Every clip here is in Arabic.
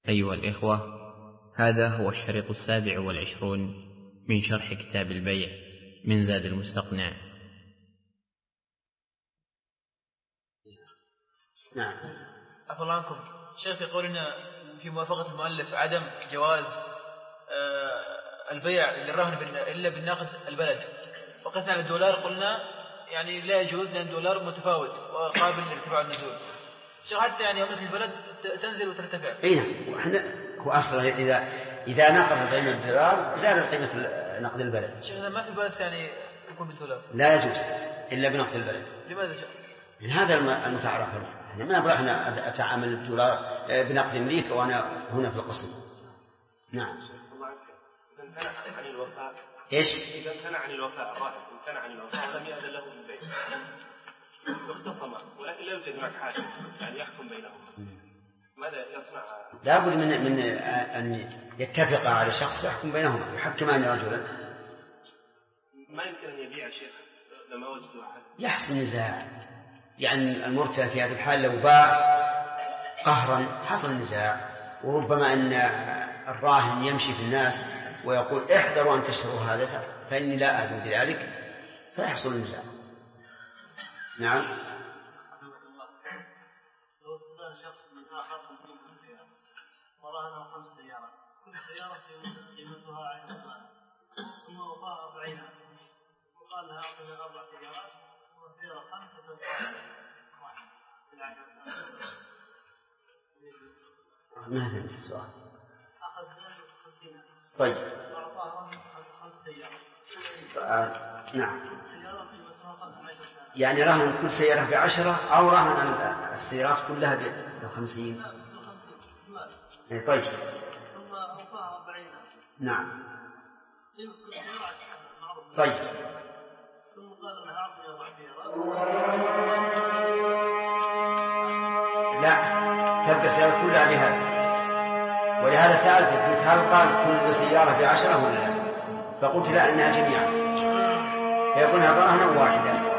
أيها الإخوة، هذا هو الشريط 27 من شرح كتاب البيع من زاد المستقنع. نعم. عفوا الله عنكم، شيخ يقول إن في موافقة المؤلف عدم جواز البيع للرهن إلا بالنقد البلد، وقسنا على الدولار قلنا يعني لا يجوز لأن الدولار متفاوت وقابل للارتفاع والنزول. شيخ حتى يعني عملة البلد تنزل وترتفع. أي نعم، هو أصلا إذا نقص قيمة الدولار زادت قيمة نقد البلد. شيخ ما في بأس يعني يكون بالدولار؟ لا يجوز إلا بنقد البلد. لماذا شيخ؟ من هذا المتعارف عليه. ما نبغى احنا أتعامل بالدولار بنقد أمريكا وأنا هنا في القصر. نعم. إذا امتنع عن الوفاء. إيش؟ إذا امتنع عن الوفاء الراهن امتنع عن الوفاء ولم يأذن له بالبيع واختصم ولكن لا يوجد هناك حاكم يعني يحكم بينهم، ماذا يصنع؟ لا بد من أن يتفق على شخص يحكم بينهما، يحكمان رجلا. ما يمكن أن يبيع شيخ لما وجدوا أحد. يحصل نزاع، يعني المرتهن في هذه الحال لو باع قهرا حصل نزاع، وربما أن الراهن يمشي في الناس ويقول احذروا أن تشتروا هذا فإني لا أذن بذلك فيحصل نزاع. نعم. لو استدان شخص من آخر 50 سيارة ورهنه 5 سيارات، كل سيارة قيمتها 10,000 ثم وفاها 40,000 وقال لها أعطني 4 سيارات والسيارة 5 تبقى 1 ما فهمت السؤال. أخذ 50,000. طيب. وأعطاه 5 سيارات. نعم. سيارة قيمتها 10,000. يعني رهن كل سيارة ب10 أو رهن السيارات كلها ب50. طيب. ثم أوفاها 40,000. نعم. قيمة كل سيارة 10,000 معروف. طيب. ثم قال لها أعطني 4 سيارات. لا، تبقى السيارة كلها بهذا. ولهذا سألت هل قال كل سيارة ب10 ولا لا؟ فقلت لا، أنها جميعا. يكون هذا رهنا واحدا.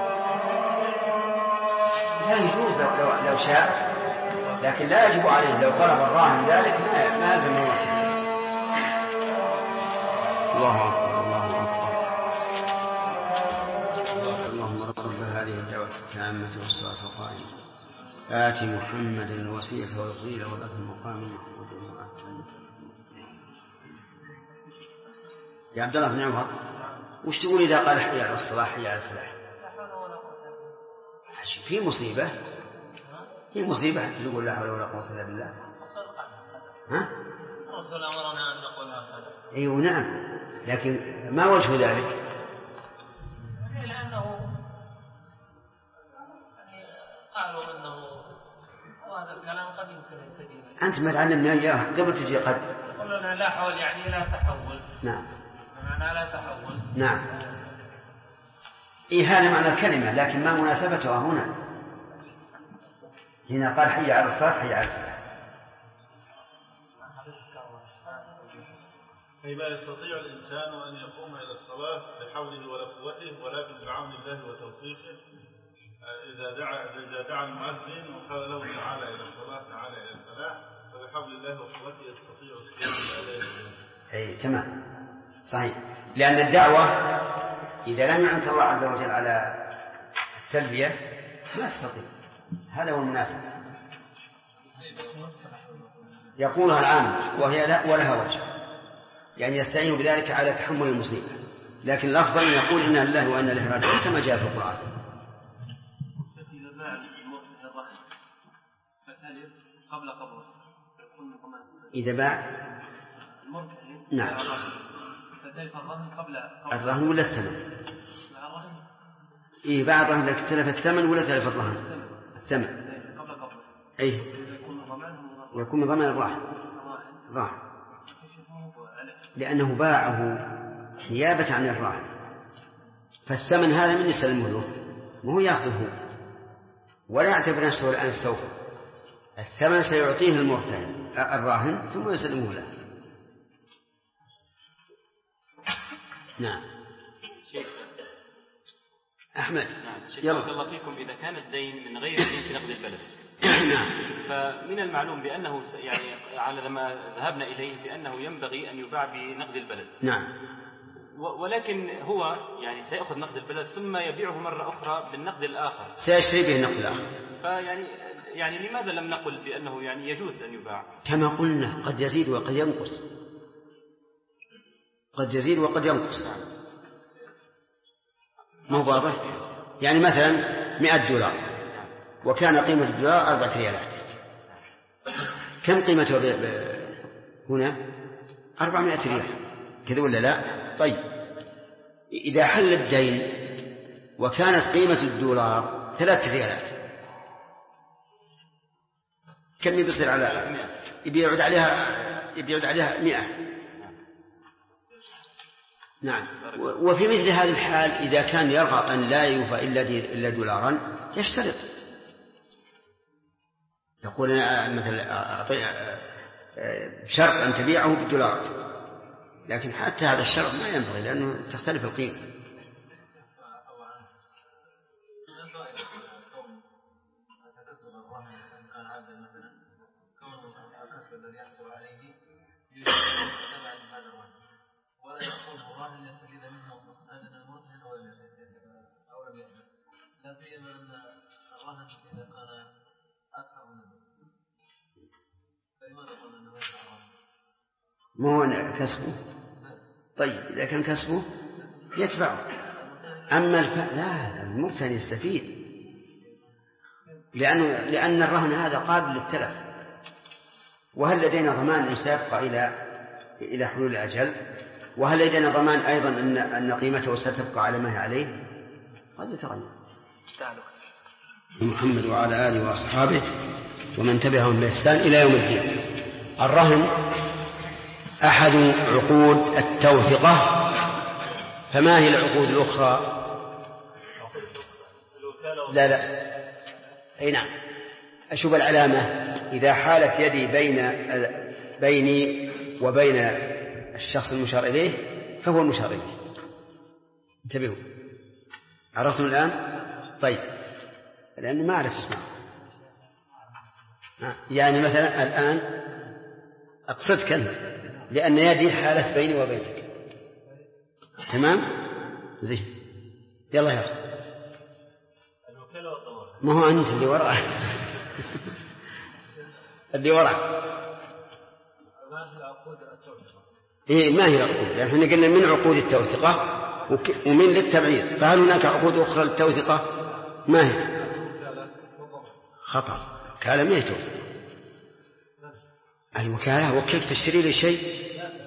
لا يجوز لو شاء، لكن لا يجب عليه لو طلب الراهن ذلك ما يلزم واحد. الله أكبر الله أكبر. اللهم رب هذه الدعوة التامة والصلاة القائمة آت محمد الوسيلة والفضيلة وله المقام محمود يا عبد الله بن عمر، وش تقول إذا قال حي على الصلاة حي على الفلاح؟ في مصيبة حتى تقول لا حول ولا قوة إلا بالله. ها؟ الرسول أمرنا أن نقول هكذا. أيوة نعم، لكن ما وجه ذلك؟ لأنه قالوا أنه وهذا الكلام قد يمكن الكثير. أنت ما تعلمنا إياه قبل تجي قد. قلنا لا حول يعني لا تحول. نعم. معنى لا تحول. نعم. هذا معنى الكلمة، لكن ما مناسبتها هنا؟ هنا قال حي على الصلاة حي على الفلاح. فيما يستطيع الإنسان أن يقوم إلى الصلاة بحوله ولا قوته، ولكن بعون الله وتوفيقه إذا دعا المؤذن وقال له تعالى إلى الصلاة تعالى إلى الفلاح، فبحول الله وقوته يستطيع القيام. أي تمام صحيح، لأن الدعوة إذا لم يعنك الله عز وجل على التلبية ما تستطيع. هذا هو المناسب. يقولها العام وهي لا ولها وجه، يعني يستعين بذلك على تحمل المصيبة، لكن الأفضل أن يقول إنا لله وإنا إليه راجعون كما جاء في القرآن. إذا باع نعم الرهن ولا الثمن؟ إيه بعض الرهن لكن تلف الثمن ولا تلف الرهن؟ الثمن. إيه يكون ضمن الراهن لأنه باعه نيابة عن الراهن، فالثمن هذا من يسلمه له وهو يأخذه ولا يعتبر نفسه الآن استوفى. الثمن سيعطيه المرتهن الراهن ثم يسلمه له. نعم شيخ أحمد. نعم شيخ بارك الله فيكم. إذا كان الدين من غير جنس نقد البلد فمن المعلوم بأنه يعني على ما ذهبنا إليه بأنه ينبغي أن يباع بنقد البلد. نعم. ولكن هو يعني سيأخذ نقد البلد ثم يبيعه مرة أخرى بالنقد الآخر، سيشتري به النقد الآخر. يعني لماذا لم نقل بأنه يعني يجوز أن يباع؟ كما قلنا قد يزيد وقد ينقص، قد يزيد وقد ينقص. مو واضح؟ يعني مثلا 100 دولار وكان قيمة الدولار 4 ريالات، كم قيمته هنا؟ 400 ريال، كذا ولا لا؟ طيب إذا حل الدين وكانت قيمة الدولار 3 ريالات، كم يصير على يبيعد عليها 100. نعم. وفي مثل هذه الحال إذا كان يرغب أن لا يوفى إلا دولارا يشترط، يقول مثلا شرط أن تبيعه بالدولار، لكن حتى هذا الشرط ما ينبغي لأنه تختلف القيمة. ولا يأخذه راهن يستفيد منه أدنى مرهن أو لم يأخذ، لا سيما أن الراهن إذا كان أكثر من ذلك، فلماذا قلنا أنه يدفع الراهن؟ ما هو كسبه؟ طيب إذا كان كسبه يدفعه. أما لا، المرتهن يستفيد، لأن الرهن هذا قابل للتلف، وهل لدينا ضمان أن سيبقى إلى حلول الأجل؟ وهل لدينا ضمان أيضا أن قيمته ستبقى على ما هي عليه؟ قد يتغير. محمد وعلى آله وأصحابه ومن تبعهم بإحسان إلى يوم الدين. الرهن أحد عقود التوثقة، فما هي العقود الأخرى؟ لا أي نعم. أشوف العلامة إذا حالت يدي بيني وبين الشخص المشار إليه فهو المشار إليه. انتبهوا، عرفتم الآن؟ طيب، لأنه ما أعرف اسمه. يعني مثلا الآن أقصدك أنت، لأن يدي حالت بيني وبينك. تمام؟ زين، يلا يا أخي. ما هو أنت اللي وراء اللي وراء. إيه ما هي العقود؟ يعني احنا قلنا من عقود التوثقة ومن للتبعيض، فهل هناك عقود أخرى للتوثقة؟ ما هي؟ خطأ. الوكالة ما هي توثقة. الوكالة وكلت تشتري لي شيء.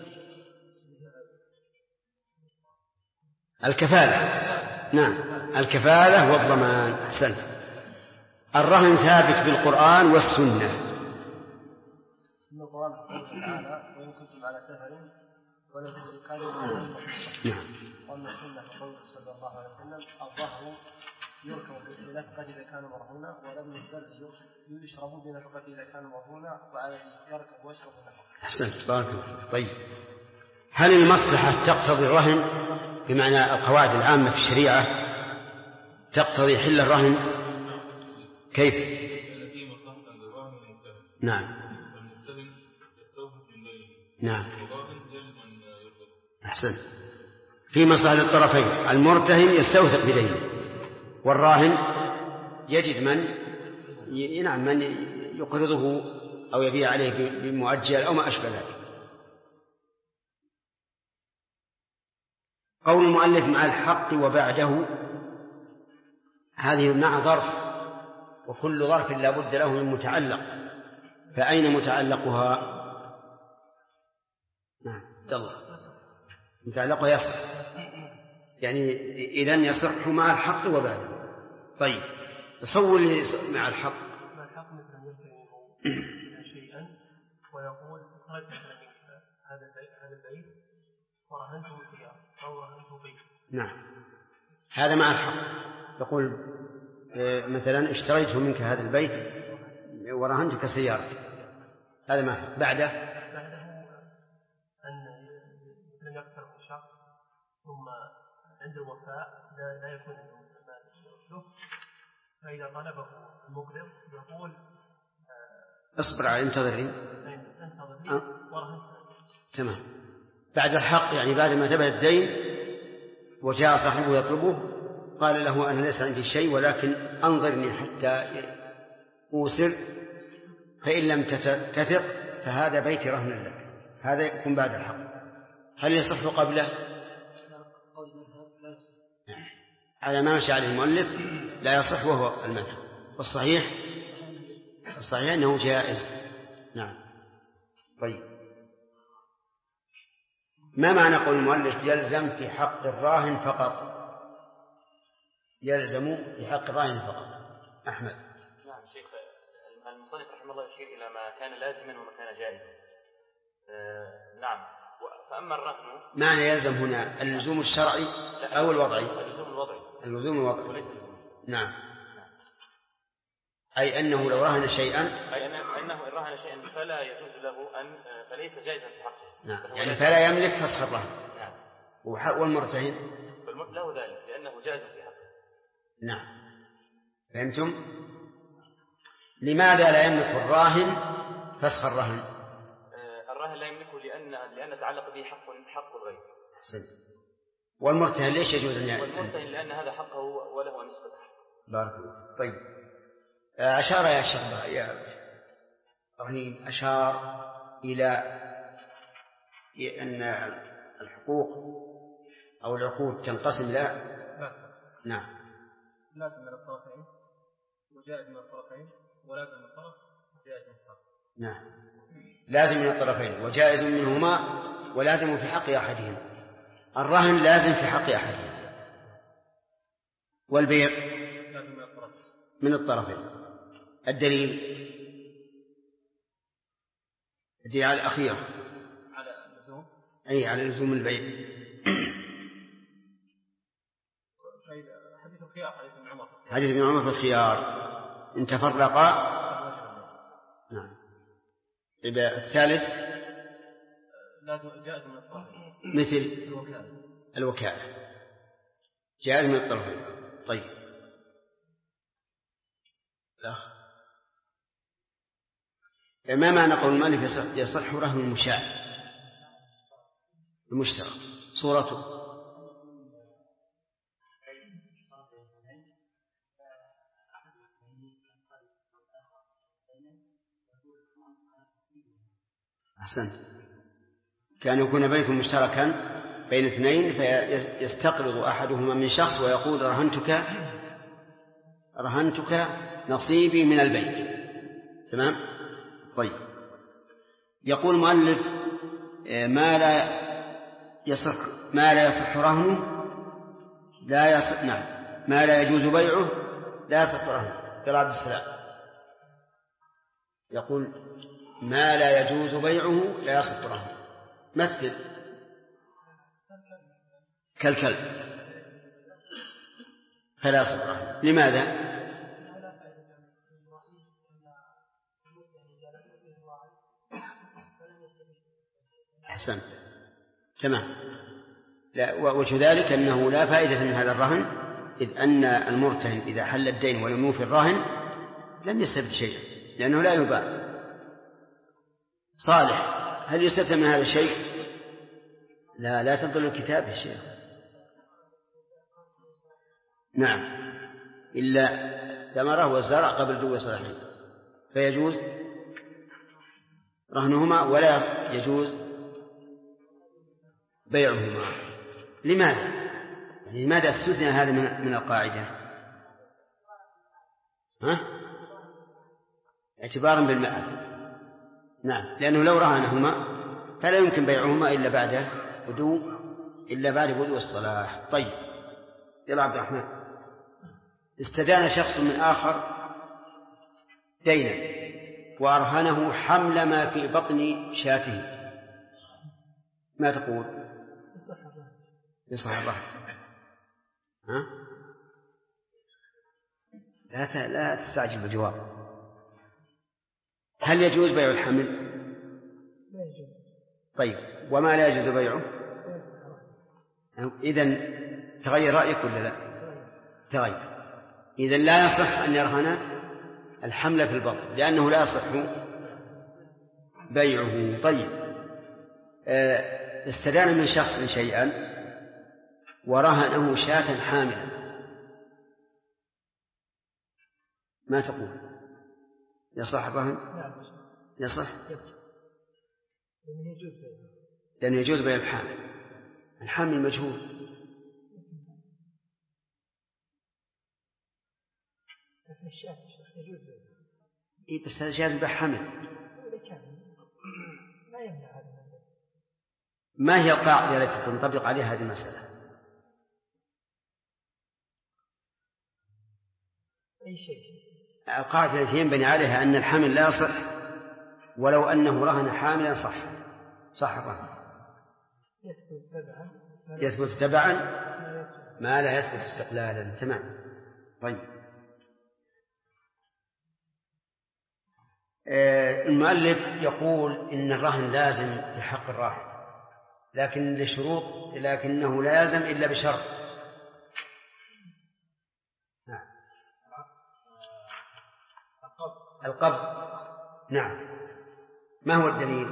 الكفالة، نعم، الكفالة والضمان. أحسنت. الرهن ثابت بالقرآن والسنة. إن القرآن قال تعالى: وإن كنتم على سفر ولا تجدوا كاذبا. نعم. وأما السنة فقوله صلى الله عليه وسلم: الظهر يركب بنفقة إذا كان مرهونا، ولم يقدر يشرب بنفقة إذا كان مرهونا، وعلى يركب ويشرب بنفقة. أحسنت، بارك الله فيك. طيب، هل المصلحة تقتضي الرهن؟ بمعنى القواعد العامة في الشريعة تقتضي حل الرهن؟ كيف؟ نعم. نعم. أحسن. في مصلحة الطرفين، المرتهن يستوثق بدينه، والراهن يجد من يقرضه أو يبيع عليه بمؤجل أو ما أشبه ذلك. قول المؤلف مع الحق وبعده، هذه مع ظرف، وكل ظرف لا بد له من متعلق، فأين متعلقها؟ نعم، الله متعلقها يصح، يعني إذن يصح مع الحق وبعده. طيب، تصور لي مع الحق. مع الحق مثل يرتهن شيئا ويقول: خرجت منك هذا البيت ورهنته سيارة أو رهنته بيت. نعم، هذا مع الحق. يقول مثلا: اشتريته منك هذا البيت ورهنتك سيارتي. هذا ما بعده أن لم يقترف الشخص ثم عند الوفاء لا يكون عنده مال له، فإذا طلبه المقرض يقول: اصبر على انتظري. تمام. بعد الحق يعني بعد ما ثبت الدين وجاء صاحبه يطلبه قال له أنا ليس عندي شيء ولكن أنظرني حتى أوسر، فإن لم تثق فهذا بيت رهن لك. هذا يكون بعد الحق. هل يصح قبله؟ على ما مشى عليه المؤلف لا يصح وهو المذهب، والصحيح أنه جائز. نعم. طيب، ما معنى قول المؤلف يلزم في حق الراهن فقط؟ يلزم في حق الراهن فقط. أحمد. نعم شيخ، المصنف رحمه الله يشير إلى ما كان لازما وما كان جائزا. نعم. فأما الرهن معنى يلزم هنا اللزوم الشرعي أو الوضعي؟ اللزوم الوضعي وليس اللزوم. نعم. أي أنه لو رهن شيئا أنه إن رهن شيئا فلا يجوز له أن فليس جائزا في حقه. نعم. يعني فلا يملك فسخ الرهن. نعم. والمرتهن له ذلك لأنه جائز في حقه. نعم. فهمتم؟ لماذا لا يملك الراهن فسخ الرهن؟ الراهن لا يملكه لأن تعلق به حق الغير. أحسنت. والمرتهن ليش يجوز أن والمرتهن لأن هذا حقه وله أن يسقط حقه. بارك الله. طيب، أشار يا شيخ أشار إلى أن الحقوق أو العقود تنقسم لا. نعم. لازم من الطرفين وجائز من الطرفين ولازم من الطرف وجائز من الطرف. نعم. لازم من الطرفين وجائز منهما ولازم في حق أحدهم. الرهن لازم في حق أحدهم، والبيع من الطرفين. الدليل على الأخيرة، على اللزوم، أي على لزوم البيع. حديث ابن عمر في الخيار إن تفرقا. نعم. الثالث لازم جائز من الطرفين مثل الوكالة جائز من الطرفين. طيب، ما معنى قول المؤلف يصح رهن المشاع المشترك؟ صورته أحسن. كان يكون بيت مشتركا بين اثنين فيستقرض أحدهما من شخص ويقول رهنتك نصيبي من البيت. تمام. طيب، يقول المؤلف ما لا يصح رهنه لا يصح. نعم. ما لا يجوز بيعه لا يصح رهنه. قال عبد السلام يقول ما لا يجوز بيعه لا يصح رهنه. مثل كالكلب فلا يصح رهنه. لماذا؟ أحسن. تمام. وجه ذلك أنه لا فائدة من هذا الرهن، إذ أن المرتهن إذا حل الدين ولم يوفي الراهن لم يستفد شيئا لأنه لا يباع. صالح، هل يستفد من هذا الشيء؟ لا تضل الكتاب يا شيخ. نعم، إلا ثمره والزرع قبل دو صلاحين فيجوز رهنهما ولا يجوز بيعهما. لماذا؟ لماذا استثنى هذا من القاعدة؟ اعتبارا بالمآل. نعم، لأنه لو رهنهما فلا يمكن بيعهما إلا بعد بدو الصلاح. طيب، يلا عبد الرحمن. استدان شخص من آخر دينا وأرهنه حمل ما في بطن شاته، ما تقول؟ يصح الرهن. لا تستعجل بالجواب. هل يجوز بيع الحمل؟ لا يجوز. طيب، وما لا يجوز بيعه؟ إذن تغير رأيك ولا لا؟ تغير. إذن لا يصح أن يرهن الحمل في البطن لأنه لا يصح بيعه. طيب، استدان من شخص شيئا ورهنه شاة حاملا، ما تقول؟ يصلح الرهن؟ يصلح، لأن يجوز بيع الحامل. الحامل مجهول. إيه بس هذا جاز بيع حامل. ما هي القاعدة التي تنطبق عليها هذه المسألة؟ أي شيء. القاعدة التي ينبني عليها أن الحامل لا يصح ولو أنه رهن حاملا صح الرهن. يثبت تبعا ما لا يثبت استقلالا. تمام. طيب، المؤلف يقول إن الرهن لازم في حق الراهن، لكنه لا يلزم إلا بشرط. القبض. نعم. ما هو الدليل؟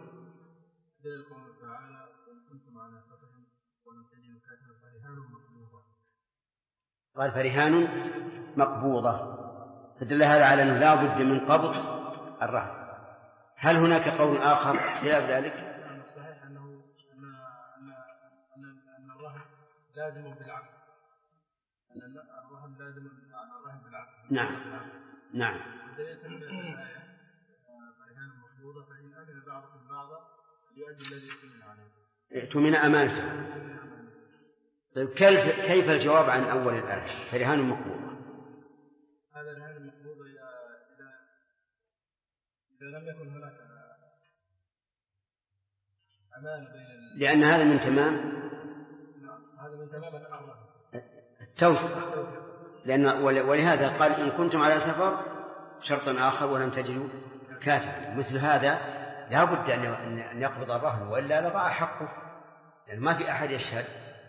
قال فرهان مقبوضة، فدل هذا على أنه لا بد من قبض الرهن. هل هناك قول آخر خلاف ذلك؟ صحيح أن الرهن لازم بالعقد، أن الرهن لازم بالعقد. نعم. فإن أمن بعضكم بعضا يؤدي الذي يؤتمن عليه. ائتمن أمانته. طيب، كيف الجواب عن أول الآية فرهان مقبوضة؟ هذا الرهان المقبوض إذا لم يكن هناك أمان بين لأن هذا من تمام التوثيق. ولهذا قال إن كنتم على سفر شرط آخر ولم تجدوا كاتبا. مثل هذا لا بد أن يقبض الرهن، وإلا لضاع حقه، لأن ما في أحد يشهد.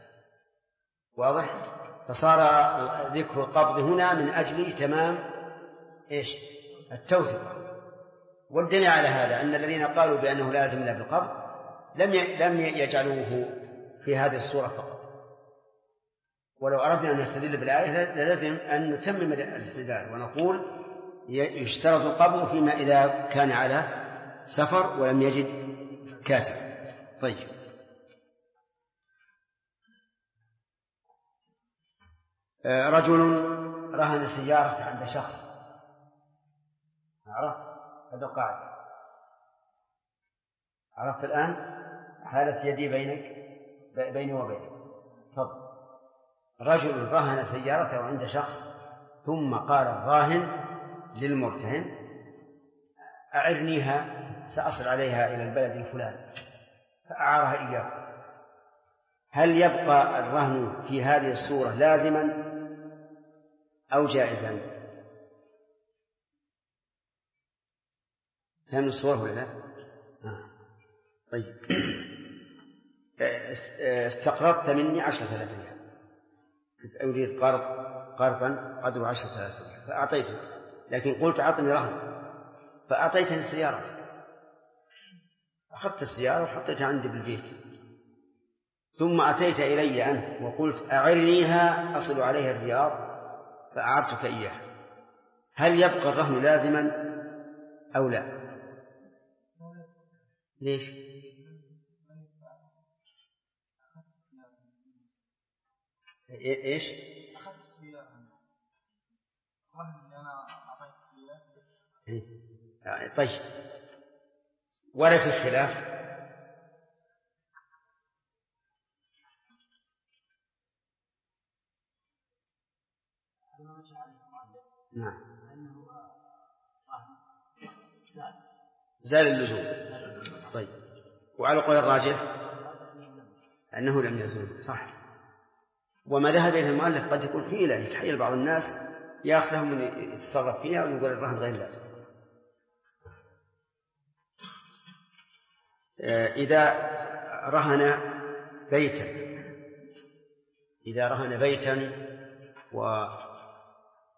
واضح؟ فصار ذكر القبض هنا من أجل تمام التوثيق. والدليل على هذا أن الذين قالوا بأنه لازم له بالقبض لم يجعلوه في هذه الصورة فقط. ولو أردنا أن نستدل بالآية لازم أن نتمم الاستدلال ونقول يشترط القبض فيما إذا كان على سفر ولم يجد كاتب. طيب، رجل رهن سيارة عند شخص. هذا قاعدة. عرفت الآن حالة يدي بيني وبينك. تفضل. رجل رهن سيارته عند شخص، ثم قال الراهن للمرتهن أعرنيها سأصل عليها إلى البلد الفلاني، فأعارها إياه. هل يبقى الرهن في هذه الصورة لازما أو جائزا؟ فهم الصورة ولا لا؟ طيب، استقرضت مني 10,000 ريال، أريد قرضا قدره 10,000 ريال فأعطيته، لكن قلت أعطني رهن فأعطيتني السيارة. أخذت السيارة وحطيتها عندي بالبيت، ثم أتيت إلي أنت وقلت أعرنيها أصل عليها الرياض فأعرتك إياها. هل يبقى الرهن لازما أو لا؟ ليش؟ إيش؟ أخذت السيارة رهن اللي أنا أعطيت إياه. طيب، ولا في الخلاف؟ نعم، زال اللزوم. طيب، وعلى قول الراجح أنه لم يزول. صح. وما ذهب إليه المؤلف قد يكون فيه، لا يتحيل بعض الناس يأخذهم من يتصرف فيها ويقول الرهن غير لازم. إذا رهن بيتا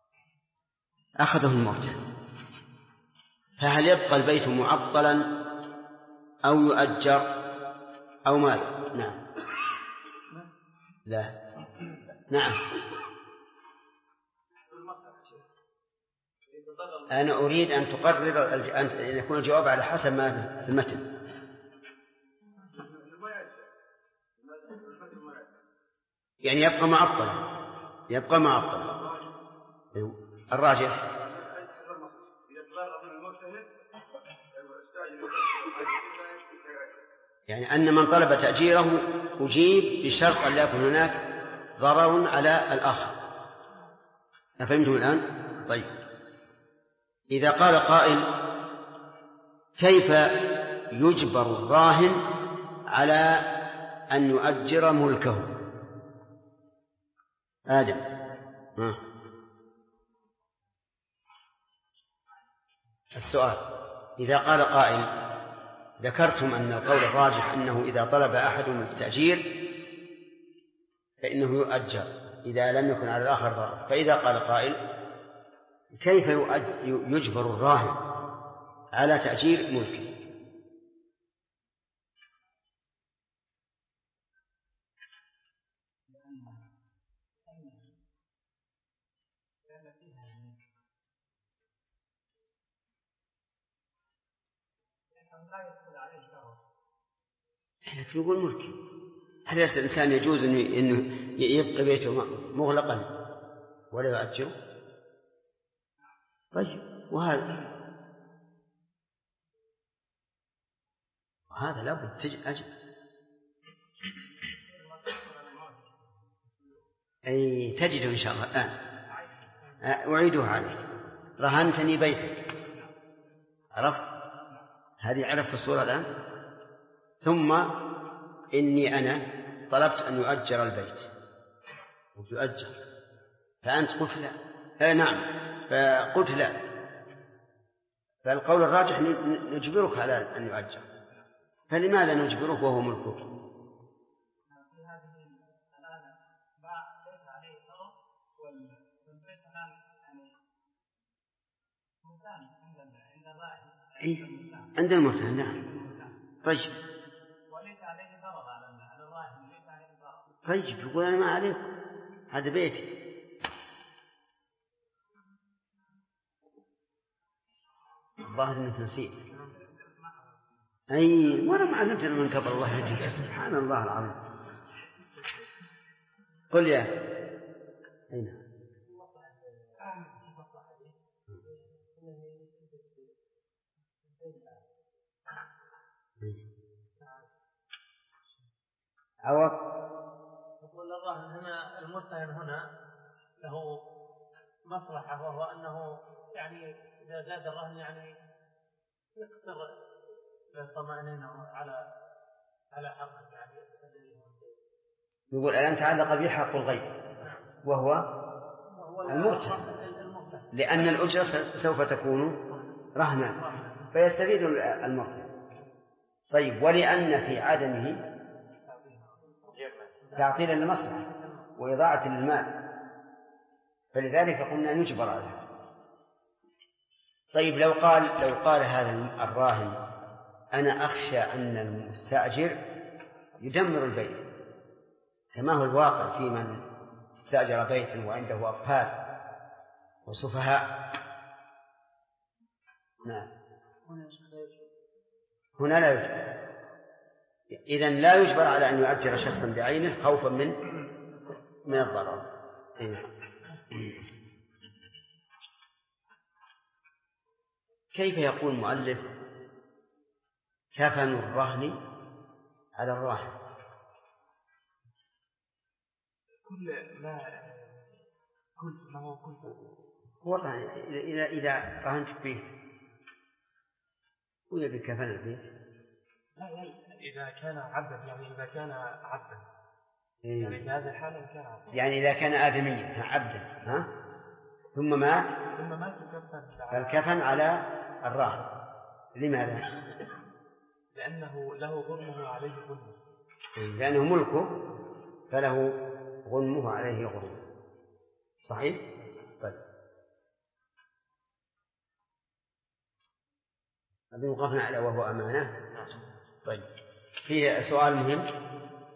وأخذه المرتهن، فهل يبقى البيت معطلا أو يؤجر أو ماذا؟ نعم. لا. نعم. أنا أريد أن تقرر أن يكون الجواب على حسب ما في المتن. يعني يبقى معطل. الراجح يعني أن من طلب تأجيره أجيب بشرط أن لا يكون هناك ضرر على الآخر. أفهمتم الآن؟ طيب، إذا قال قائل كيف يجبر الراهن على أن يؤجر ملكه؟ آدم. السؤال: إذا قال قائل ذكرتم أن القول الراجح أنه إذا طلب أحد التأجير فإنه يؤجر إذا لم يكن على الآخر ضرر، فإذا قال قائل كيف يجبر الراهن على تأجير ملكه؟ يقول ملكي. هل الإنسان يجوز إنه يبقى بيته مغلقا ولا يؤجره؟ طيب، وهذا لابد أجل. أي تجده إن شاء الله الآن. أعيدها عليك: رهنتني بيتك، عرفت؟ هذه عرفت الصورة الآن. ثم إني أنا طلبت أن يؤجر البيت ويؤجر، فأنت قلت لا. نعم، فقلت لا، فالقول الراجح نجبرك على أن يؤجر. فلماذا نجبرك وهو ملكك؟ عند المرتهن. نعم. طيب، وليس عليه ضرر على الراهن، ليس عليه ضرر. طيب، يقول أنا ما عليكم، هذا بيتي. الظاهر أنك نسيت. أي، وأنا ما علمتنا من قبل. الله يهديك، سبحان الله العظيم. قل يا أين عوض؟ يقول الراهن هنا، المرتهن هنا له مصلحة، وهو أنه يعني إذا زاد الرهن يعني يقدر الطمأنينة على حقه. يعني يقول الآن تعلق به حق الغير وهو المرتهن، لأن الأجرة سوف تكون رهنا فيستفيد المرتهن. طيب، ولأن في عدمه تعطيلا للمصلحة وإضاعة للمال، فلذلك قلنا يجبر عليها. طيب، لو قال هذا الراهن أنا أخشى أن المستأجر يدمر البيت، كما هو الواقع في من استأجر بيتا وعنده أطفال وسفهاء. نعم، هنا لا يجبر. إذن لا يجبر على أن يؤجر شخصا بعينه خوفا من الضرر. كيف يقول المؤلف كفن الرهن على الراهن؟ هو إذا رهنت به ويبي كفن البيت. إذا كان عبدا، يعني إذا كان عبدا، يعني في هذه الحالة كان عبدا، يعني إذا كان آدميا عبدا ثم مات فالكفن على الراهن. لماذا؟ لأنه له غرمه عليه غرمه، لأنه ملكه فله غنمه عليه غرمه. صحيح؟ طيب، هذه وقفنا على وهو أمانة. طيب، في سؤال مهم.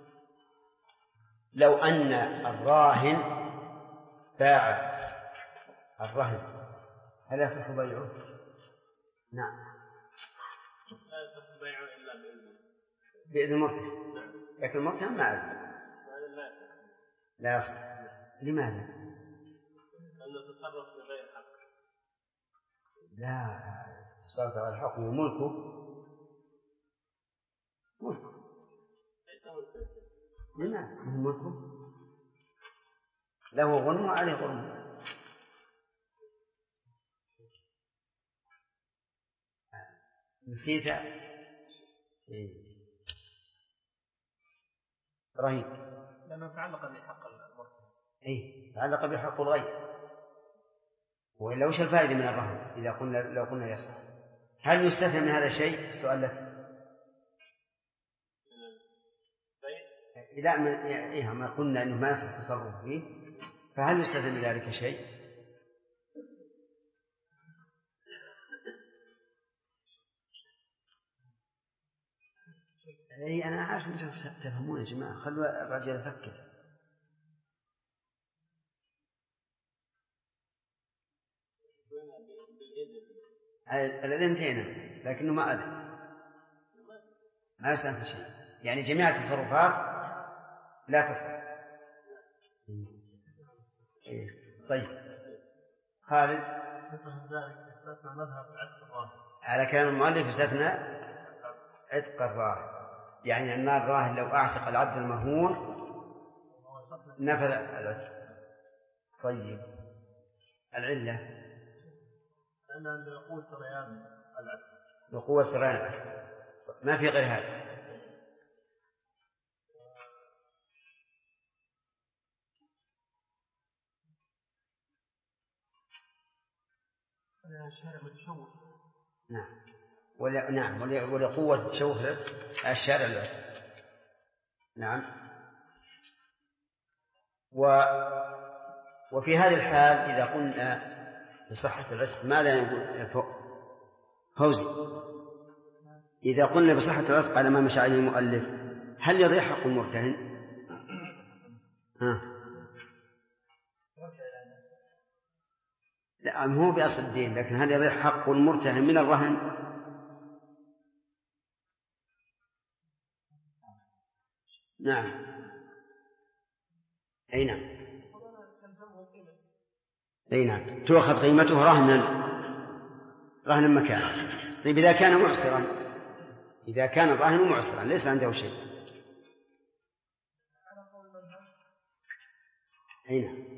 لو أن الراهن باع الرهن هل يصح بيعه؟ نعم. لا يصح بيعه إلا بإذن المرتهن. لكن المرتهن ما أذن. لا يصح. لماذا؟ لأنه تصرف بغير حق. لا، تصرف بغير حق وملكه ملكه. لماذا؟ ملكه له غنم وعليه غنم. نسيت رهيب لأنه تعلق بحق المرتهن. تعلق بحق الغير. وإلا وش الفائدة من الرهن لو قلنا يصح؟ هل يستثنى من هذا الشيء؟ السؤال لك. إذا ما قلنا إنه ما يصح التصرف فيه، فهل يستثنى من ذلك شيء؟ أنا عارف أنتم تفهمون يا جماعة، خلوا الرجل يفكر. الأذن انتهينا، لكنه ما أذن، ما يستثنى شيء، يعني جميع التصرفات لا تصح. طيب خالد، على كلام المؤلف يستثنى عتق الراهن، يعني أن الراهن لو أعتق العبد المرهون نفذ العتق. طيب العلة لأن يقول سريان العتق، بقوة سريان العتق، ما في غير هذا. الشارع متشوه. نعم، ولقوة تشوه الشارع العتق. نعم. وفي هذه الحال إذا قلنا بصحة العتق ماذا نقول فوزي؟ إذا قلنا بصحة العتق على ما مشى عليه المؤلف، هل يضيع حق المرتهن؟ لا، هو بأصل الدين، لكن هل يضيع حق المرتهن من الرهن؟ نعم. أي نعم. أي نعم، تؤخذ قيمته رهنا مكانه. طيب إذا كان معسرا، إذا كان الراهن معسرا ليس عنده شيء. أي نعم.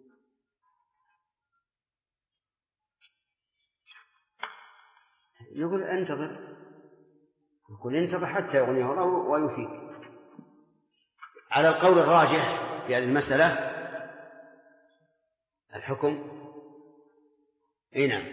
يقول انتظر حتى يغنيه الله ويفيد. على القول الراجح في هذه المسألة الحكم نعم،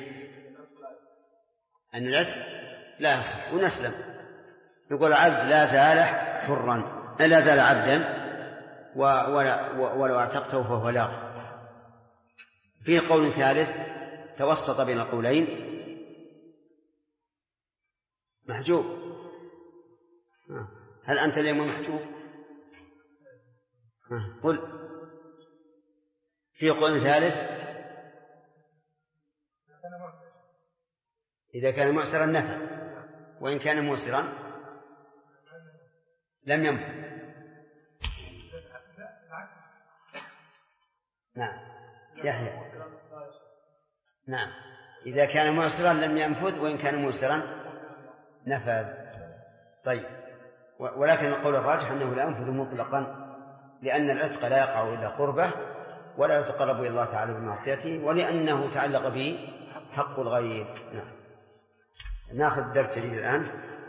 أن العتق لا يصح ونسلم. يقول عبد لا زال حرا، لا زال عبدا ولو اعتقته فهو لاغ. في قول ثالث توسط بين القولين محجوب. هل أنت اليوم محجوب؟ قل. في قول ثالث إذا كان معسرا نفى، وإن كان موسرا لم ينفذ. نعم يحيى. نعم، إذا كان معسرا لم ينفذ، وإن كان موسرا نفذ. طيب، ولكن القول الراجح أنه لا ينفذ مطلقا، لأن العتق لا يقع إلا قربه، ولا يتقرب إلى الله تعالى بمعصيته، ولأنه تعلق به حق الغير. نعم. ناخذ درس جديد الآن.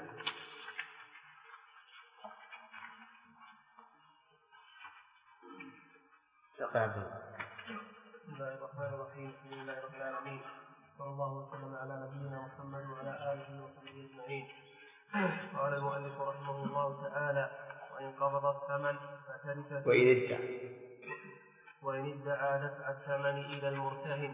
بسم الله الرحمن الرحيم. الحمد لله رب العالمين، صلى الله وسلم على نبينا محمد وعلى آله وصحبه أجمعين. قال المؤلف رحمه الله تعالى: وإن قبض الثمن فترك وإن ادعى دفع الثمن إلى المرتهن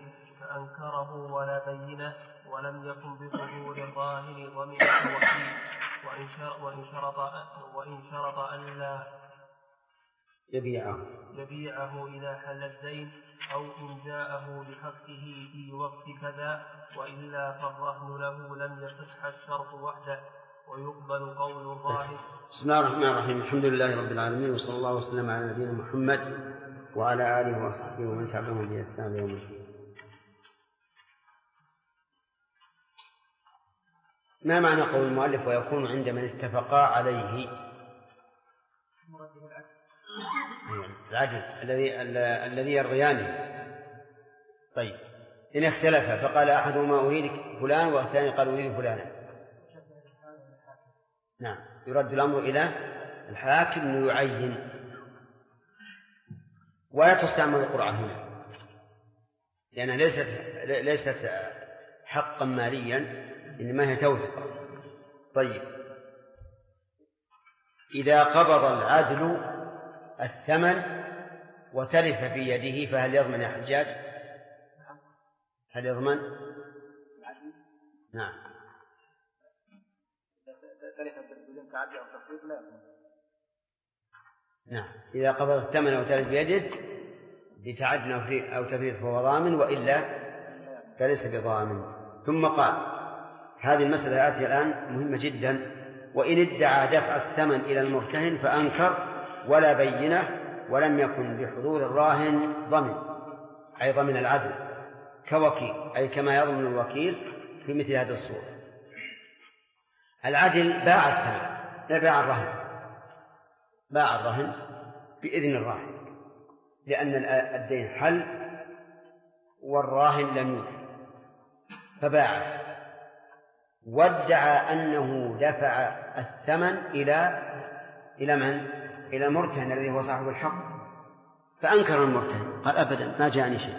فأنكره ولا بينة ولم يكن بظهور الراهن ضمن الوكيل، وإن وإن شرط ألا يبيعه إذا حل الدين أو إن جاءه بحقه في وقت كذا، وإلا فالرهن له لم يصح الشرط وحده ويقبل قول الراهن. بسم الله الرحمن الرحيم. الحمد لله رب العالمين، وصلى الله وسلم على نبينا محمد وعلى آله وصحبه ومن تبعهم بإحسان يوم الدين. ما معنى قول المؤلف ويكون عند من اتفقا عليه؟ العدل الذي يرضيانه. طيب، إن اختلف فقال أحدهما أريد فلان والثاني قال أريد فلانا، نعم، يرد الأمر إلى الحاكم ليعين. ولا تستعمل القرعة هنا لأنها ليست حقا ماليا، إنما هي توثقة. طيب، إذا قبض العدل الثمن وتلف في يده فهل يضمن يا حجاج؟ هل يضمن؟ نعم. نعم، إذا قبض الثمن وتلف بيده بتعد أو تفريط فهو ضامن، وإلا فليس بضامن. ثم قال هذه المسألة آتية الآن مهمة جدا: وإن ادعى دفع الثمن إلى المرتهن فأنكر ولا بينة ولم يكن بحضور الراهن ضمن، أي ضمن العدل كوكيل، أي كما يضمن الوكيل في مثل هذه الصورة. العدل باع الثمن، لا باع الرهن، باع الرهن بإذن الراهن، لأن الدين حل والراهن لم يوفي فباع، وادعى أنه دفع الثمن إلى من؟ إلى المرتهن الذي هو صاحب الحق، فأنكر المرتهن قال أبدا ما جاءني شيء.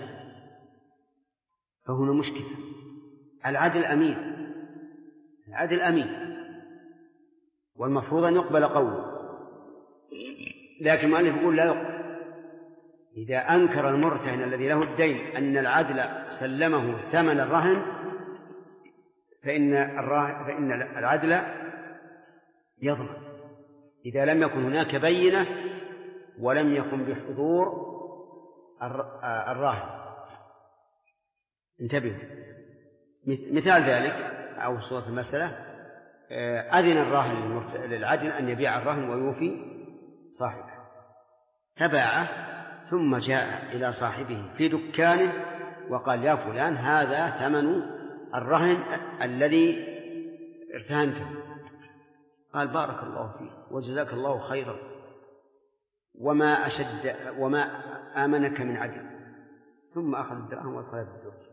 فهنا مشكلة. العدل أمين، العدل أمين، والمفروض أن يقبل قوله، لكن المؤلف يقول لا يقبل. إذا أنكر المرتهن الذي له الدين أن العدل سلمه ثمن الرهن فإن العدل يضمن إذا لم يكن هناك بينة ولم يكن بحضور الراهن. انتبهوا، مثال ذلك أو صورة المسألة: أذن الراهن للعدل أن يبيع الرهن ويوفي صاحبه، فباعه ثم جاء إلى صاحبه في دكانه وقال: يا فلان هذا ثمن الرهن الذي ارتهنته. قال: بارك الله فيك وجزاك الله خيرا، وما آمنك من عدل. ثم أخذ الدراهم وأدخلها في الدرج.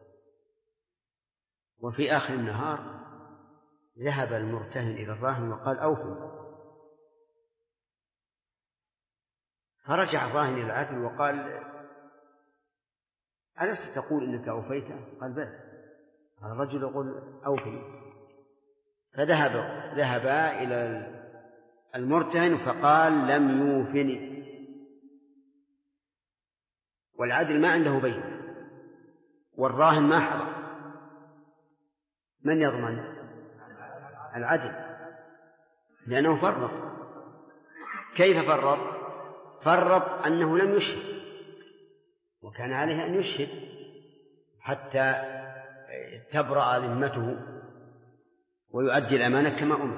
وفي آخر النهار ذهب المرتهن إلى الراهن وقال: أوفوا. فرجع الراهن إلى العدل وقال: ألست تقول إنك أوفيته؟ قال: بلى. الرجل يقول: أوفي. فذهبا إلى المرتهن فقال: لم يوفني. والعدل ما عنده بين، والراهن ما حضر. من يضمن؟ العدل، لأنه فرط. كيف فرط؟ فرط أنه لم يشهد، وكان عليه أن يشهد حتى تبرأ ذمته ويؤدي الأمانة كما أمر.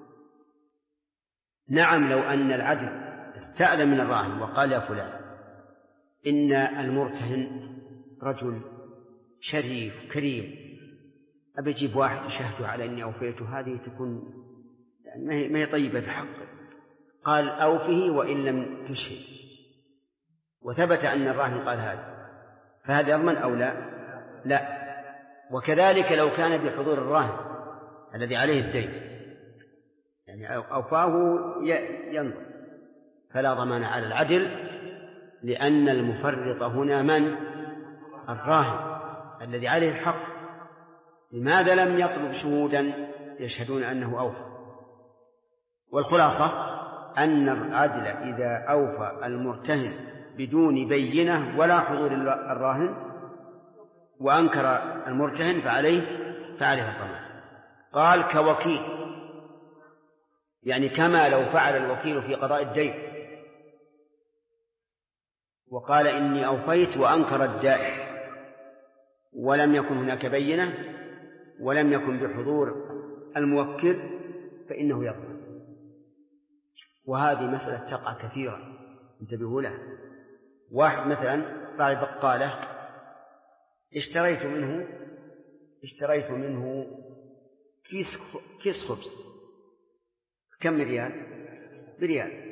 نعم، لو أن العدل استأذن من الراهن وقال: يا فلان إن المرتهن رجل شريف كريم، أبي أجيب واحد يشهد على أني أوفيته، هذه تكون يعني ما هي طيبة بحقه. قال: أوفه وإن لم تشهد، وثبت أن الراهن قال هذا، فهذا يضمن أو لا؟ لا. وكذلك لو كان بحضور الراهن الذي عليه الدين، يعني أوفاه ينظر، فلا ضمان على العدل، لأن المفرط هنا من؟ الراهن الذي عليه الحق. لماذا لم يطلب شهودا يشهدون أنه أوفى؟ والخلاصة أن العدل إذا أوفى المرتهن بدون بينة ولا حضور الراهن وأنكر المرتهن فعليه الضمان. قال: كوكيل، يعني كما لو فعل الوكيل في قضاء الدين وقال إني أوفيت وأنكر الدائن ولم يكن هناك بينة ولم يكن بحضور الموكل فإنه يضمن. وهذه مسألة تقع كثيرا، انتبهوا لها. واحد مثلا باع بقالة اشتريت منه كيس خبز، كم ريال؟ بريال.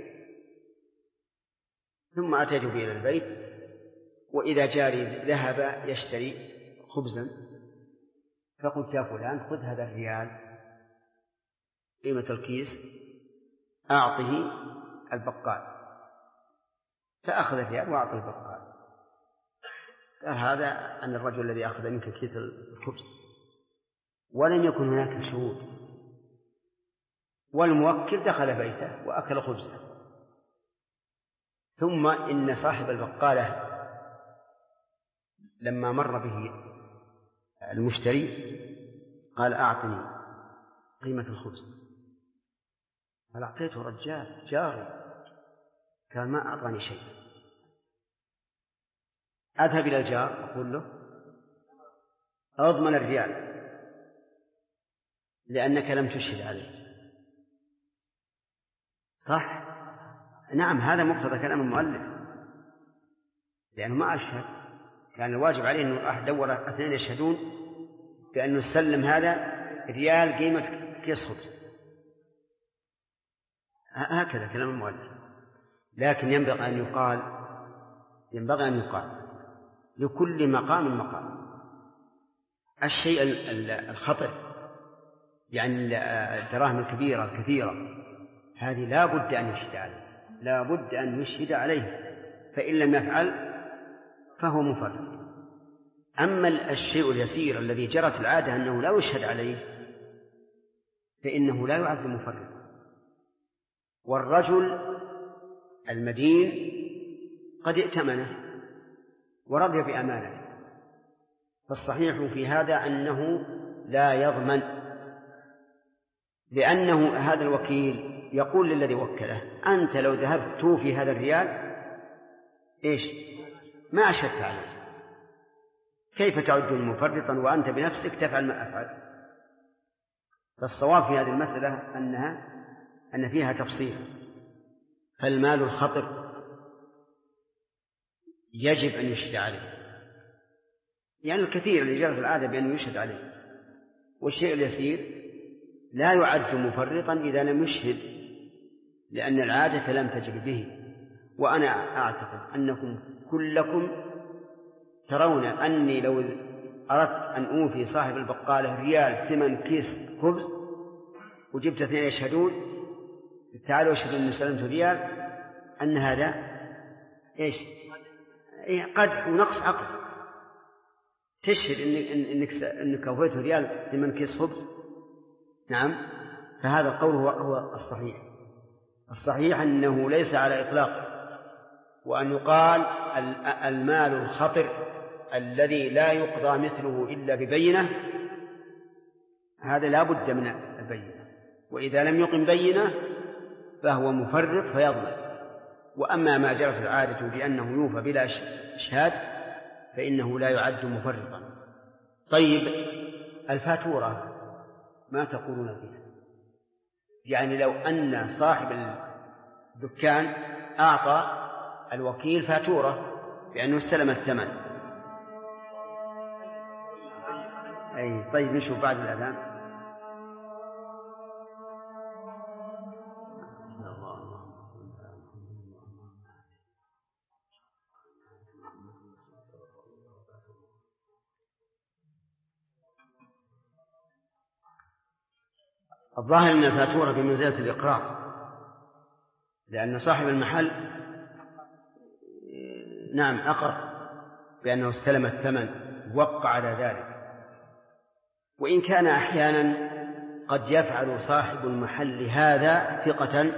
ثم أتيت به إلى البيت وإذا جاري ذهب يشتري خبزا، فقلت يا فلان خذ هذا الريال قيمة الكيس أعطه البقال، فأخذ الريال وأعطه البقال. قال هذا أن الرجل الذي أخذ منك كيس الخبز، ولم يكن هناك شهود، والموكل دخل بيته وأكل خبزه. ثم إن صاحب البقالة لما مر به المشتري قال أعطني قيمة الخبز، قال أعطيته رجال جاري، قال ما أعطاني شيء. أذهب إلى الجار أقول له أضمن الريال لأنك لم تشهد عليه. صح؟ نعم، هذا مقتضى كلام المؤلف، لأنه ما أشهد، كان الواجب عليه أنه راح دور اثنين يشهدون بأنه سلم هذا ريال قيمة كيس خبز. هكذا كلام المؤلف. لكن ينبغي أن يقال لكل مقام مقام. الشيء الخطر يعني الدراهم الكبيرة الكثيرة هذه لا بد أن يشهد عليه، فإن لم يفعل فهو مفرط. أما الشيء اليسير الذي جرت العادة أنه لا يشهد عليه فإنه لا يعد مفرط. والرجل المدين قد ائتمنه ورضي بأمانته، فالصحيح في هذا أنه لا يضمن، لأنه هذا الوكيل يقول للذي وكله أنت لو ذهبت توفي هذا الريال ما أشهدت عليه، كيف تعد مفرطا وأنت بنفسك تفعل ما أفعل؟ فالصواب في هذه المسألة أن فيها تفصيل. فالمال الخطر يجب أن يشهد عليه، يعني الكثير اللي جرت العادة بأنه يشهد عليه، والشيء اليسير لا يعد مفرطا إذا لم يشهد، لأن العادة لم تجري به. وأنا أعتقد أنكم كلكم ترون أني لو أردت أن أوفي صاحب البقالة ريال ثمن كيس خبز وجبت اثنين يشهدون تعالوا يشهدون أني سلمت ريال، أن هذا قد ونقص عقل. تشهد إنك أوفيت ريال ثمن كيس خبز؟ نعم. فهذا القول هو الصحيح أنه ليس على إطلاقه، وأن يقال المال الخطر الذي لا يقضى مثله إلا ببينة، هذا لا بد من البينة، وإذا لم يقم بينة فهو مفرط فيضمن. وأما ما جرت العادة بأنه يوفى بلا إشهاد فإنه لا يعد مفرطا. طيب، الفاتورة ما تقولون فيها؟ يعني لو أن صاحب الدكان أعطى الوكيل فاتورة بأنه استلم الثمن، طيب نشوف بعد الأذان. الظاهر أن الفاتورة بمنزلة الإقرار، لأن صاحب المحل نعم أقر بأنه استلم الثمن وقع على ذلك. وإن كان أحيانا قد يفعل صاحب المحل هذا ثقة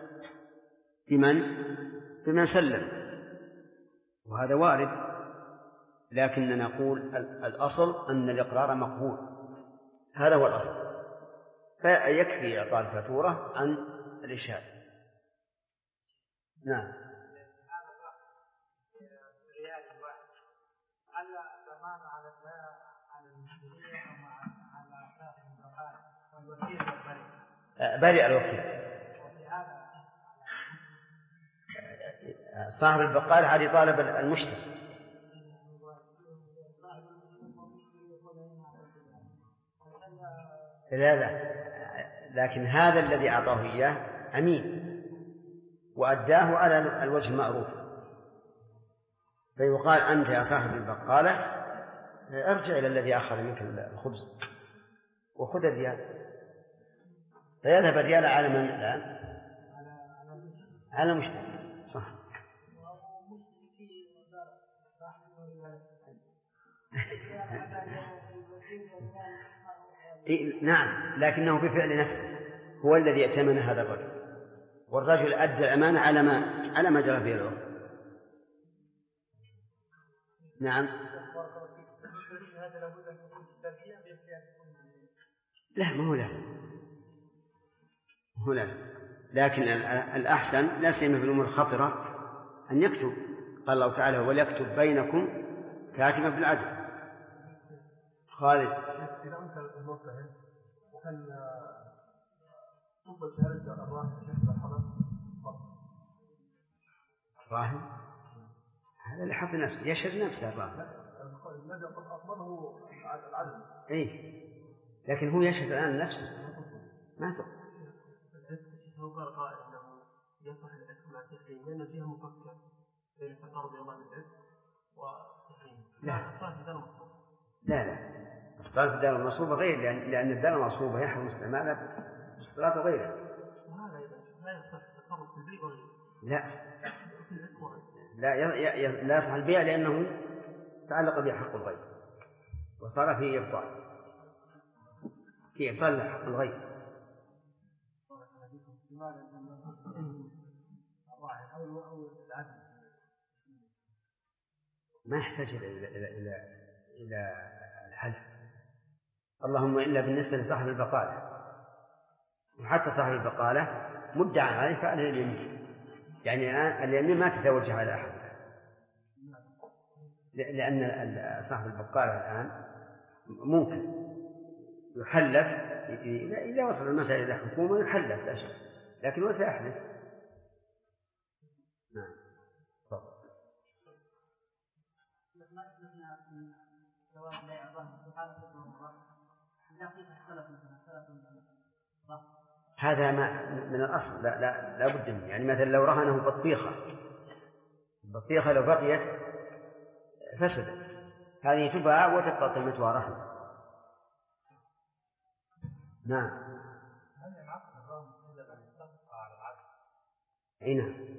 بمن سلم، وهذا وارد، لكننا نقول الأصل أن الإقرار مقبول، هذا هو الأصل. فيكفي إعطاء الفاتورة عن الإشهاد. نعم. برئ الوكيل. صاحب البقال هذه طالب المشتري. لا لكن هذا الذي أعطاه إياه أمين وأداه على الوجه المعروف، فيقال أنت يا صاحب البقالة ارجع إلى الذي أخذ منك الخبز وخذ الريال، فيذهب الريال على من الآن؟ على المشتري. صح. نعم، لكنه بفعل نفسه هو الذي ائتمن هذا الرجل، والرجل أدى الأمانة على ما جرى به العرف. نعم. لا، ما هو لازم، لكن الأحسن لا سيما في الأمور الخطرة أن يكتب. قال الله تعالى: وليكتب بينكم كاتبا بالعدل. خالد: إذا أنت المرتهن وكان تثبت شهادة الراهن الراهن هذا اللي حط نفسه يشهد نفسه الراهن. الذي أطلبه العدل. لكن هو يشهد الآن نفسه ما تقول. هو قال قائل أنه يصح العزم مع التحريم لأن فيها مفكر بين التقرب إلى الله بالعزم والتحريم. لا الصلاة في الدار المصوبة غير، لأن الدار المصوبة يحرم استعمالها بالصلاة وغيرها. وهذا أيضا لا يصح التصرف في البيع وغيره. لا يصح البيع لأنه تعلق به حق الغير وصار فيه إبطال حق الغير. ما يحتاج إلى الحلف، اللهم إلا بالنسبة لصاحب البقالة، وحتى صاحب البقالة مدعى عليه فعله اليمين، يعني اليمين ما تتوجه على أحد، لأن صاحب البقالة الآن ممكن يحلف إذا وصل المسألة إلى حكومة يحلف لا شك، لكن هو سيحلف. نعم. هذا ما من الأصل لا بد منه. يعني مثلا لو رهنه البطيخة لو بقيت فسدت، هذه تباع وتبقى قيمتها رهن. نعم. نعم.